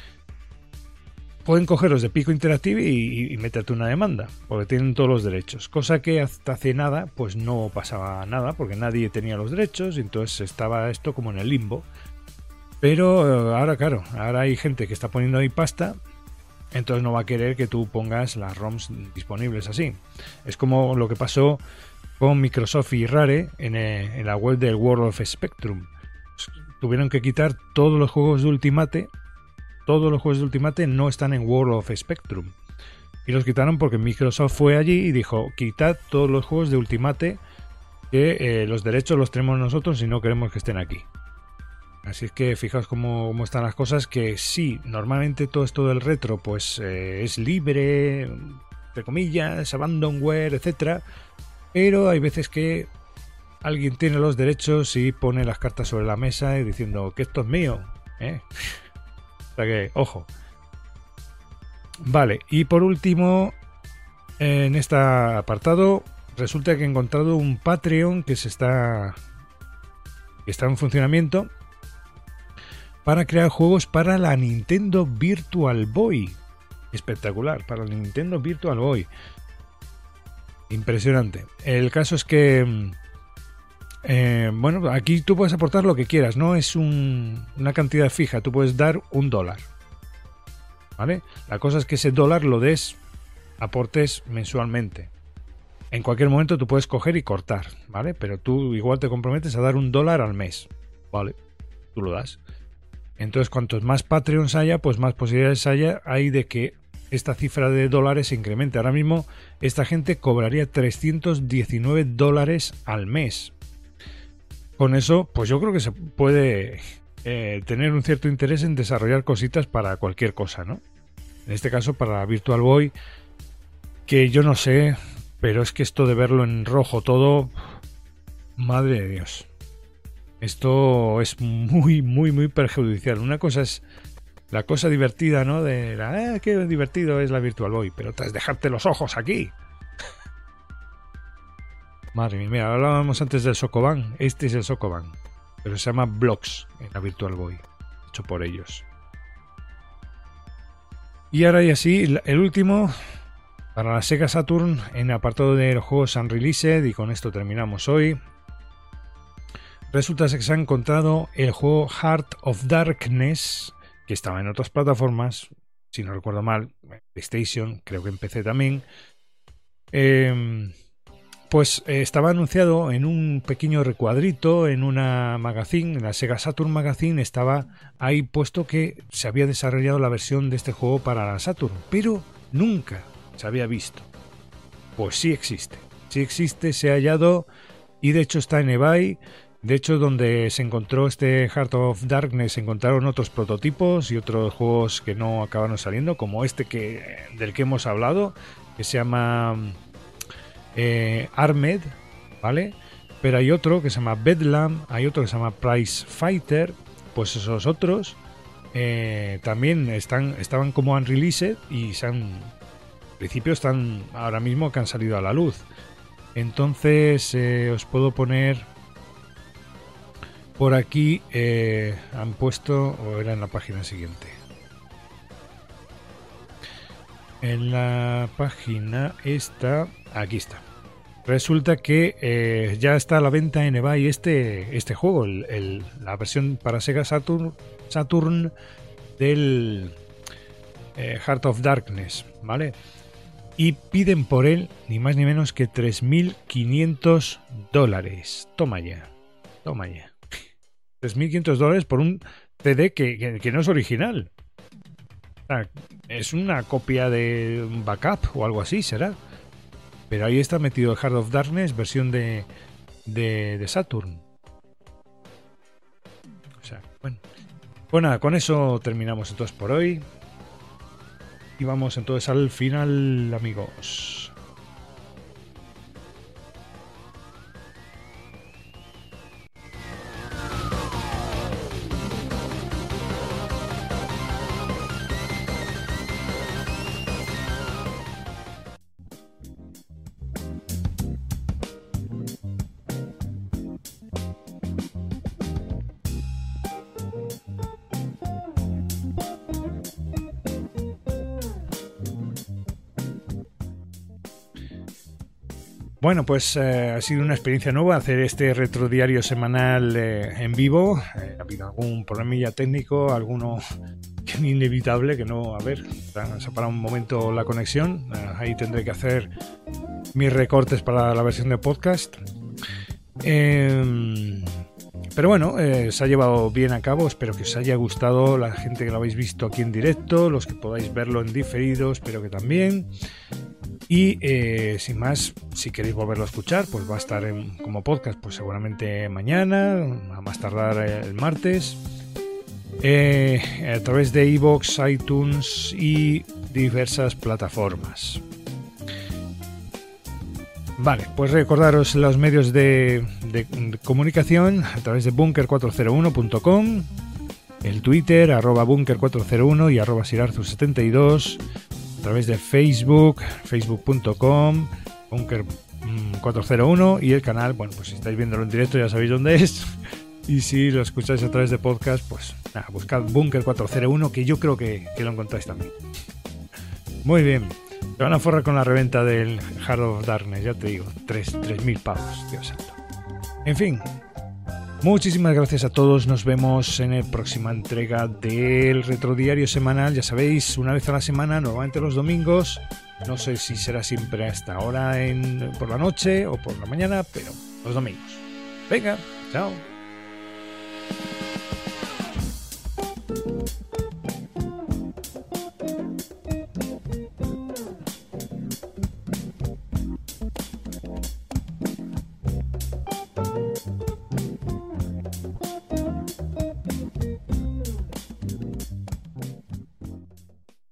pueden cogerlos de Pico Interactive y, y meterte una demanda, porque tienen todos los derechos. Cosa que hasta hace nada, pues no pasaba nada, porque nadie tenía los derechos, y entonces estaba esto como en el limbo. Pero ahora, claro, ahora hay gente que está poniendo ahí pasta, entonces no va a querer que tú pongas las ROMs disponibles así. Es como lo que pasó con Microsoft y Rare en, en la web del World of Spectrum. Tuvieron que quitar todos los juegos de Ultimate. Todos los juegos de Ultimate no están en World of Spectrum. Y los quitaron porque Microsoft fue allí y dijo: quitad todos los juegos de Ultimate, que eh, los derechos los tenemos nosotros y no queremos que estén aquí. Así es que fijaos cómo, cómo están las cosas, que sí, normalmente todo esto del retro pues eh, es libre, entre comillas, abandonware, etcétera. Pero hay veces que alguien tiene los derechos y pone las cartas sobre la mesa y diciendo que esto es mío, ¿eh? O sea que, ojo. Vale, y por último, en este apartado, resulta que he encontrado un Patreon que se está, que está en funcionamiento para crear juegos para la Nintendo Virtual Boy. Espectacular, para la Nintendo Virtual Boy. Impresionante. El caso es que, eh, bueno, aquí tú puedes aportar lo que quieras, no es un, una cantidad fija, tú puedes dar un dólar, ¿vale? La cosa es que ese dólar lo des, aportes mensualmente. En cualquier momento tú puedes coger y cortar, ¿vale? Pero tú igual te comprometes a dar un dólar al mes, ¿vale? Tú lo das. Entonces, cuantos más Patreons haya, pues más posibilidades haya, hay de que esta cifra de dólares se incremente. Ahora mismo esta gente cobraría trescientos diecinueve dólares al mes. Con eso, pues yo creo que se puede eh, tener un cierto interés en desarrollar cositas para cualquier cosa, ¿no? En este caso para la Virtual Boy, que yo no sé, pero es que esto de verlo en rojo todo, madre de Dios. Esto es muy, muy, muy perjudicial. Una cosa es la cosa divertida, ¿no? De la, eh, qué divertido es la Virtual Boy, pero tras dejarte los ojos aquí. Madre mía, mira, hablábamos antes del Sokoban. Este es el Sokoban, pero se llama Blocks en la Virtual Boy, hecho por ellos. Y ahora y así, el último para la Sega Saturn en el apartado de los juegos Unreleased, y con esto terminamos hoy. Resulta que se ha encontrado el juego Heart of Darkness, que estaba en otras plataformas, si no recuerdo mal, PlayStation, creo que en P C también. Eh, pues eh, estaba anunciado en un pequeño recuadrito, en una magazine, en la Sega Saturn Magazine, estaba ahí puesto que se había desarrollado la versión de este juego para la Saturn, pero nunca se había visto. Pues sí existe, sí existe, se ha hallado y de hecho está en eBay. De hecho, donde se encontró este Heart of Darkness, se encontraron otros prototipos y otros juegos que no acabaron saliendo, como este que del que hemos hablado, que se llama eh, Armed, ¿vale? Pero hay otro que se llama Bedlam, hay otro que se llama Prize Fighter. Pues esos otros eh, también están estaban como unreleased y se han, en principio están ahora mismo que han salido a la luz. Entonces eh, os puedo poner por aquí, eh, han puesto, o era en la página siguiente. En la página esta, aquí está. Resulta que eh, ya está a la venta en eBay este, este juego, el, el, la versión para Sega Saturn, Saturn del eh, Heart of Darkness, ¿vale? Y piden por él ni más ni menos que tres mil quinientos dólares. Toma ya, toma ya. tres mil quinientos dólares por un C D que, que, que no es original. O sea, es una copia de un backup o algo así, será. Pero ahí está metido el Heart of Darkness, versión de, de, de Saturn. O sea, bueno. Pues nada, con eso terminamos entonces por hoy. Y vamos entonces al final, amigos. Bueno, pues eh, ha sido una experiencia nueva hacer este retrodiario semanal eh, en vivo. Eh, ha habido algún problemilla técnico, alguno inevitable, que no, a ver, se ha parado un momento la conexión. Eh, ahí tendré que hacer mis recortes para la versión de podcast. Eh, pero bueno, eh, se ha llevado bien a cabo. Espero que os haya gustado, la gente que lo habéis visto aquí en directo, los que podáis verlo en diferido, espero que también. Y eh, sin más, si queréis volverlo a escuchar, pues va a estar en, como podcast, pues seguramente mañana, a más tardar el martes, eh, a través de iVoox, iTunes y diversas plataformas. Vale, pues recordaros los medios de, de, de comunicación a través de bunker cuatro cero uno punto com, el Twitter, arroba bunker cuatro cero uno y arroba sirarzu setenta y dos, a través de Facebook, facebook punto com, bunker cuatro cero uno, y el canal, bueno, pues si estáis viéndolo en directo ya sabéis dónde es, y si lo escucháis a través de podcast, pues nada, buscad bunker cuatro cero uno, que yo creo que, que lo encontráis también. Muy bien, se van a forrar con la reventa del Heart of Darkness, ya te digo, tres mil pavos, Dios santo. En fin, muchísimas gracias a todos, nos vemos en la próxima entrega del retrodiario semanal, ya sabéis, una vez a la semana, normalmente los domingos, no sé si será siempre a esta hora en, por la noche o por la mañana, pero los domingos. Venga, chao.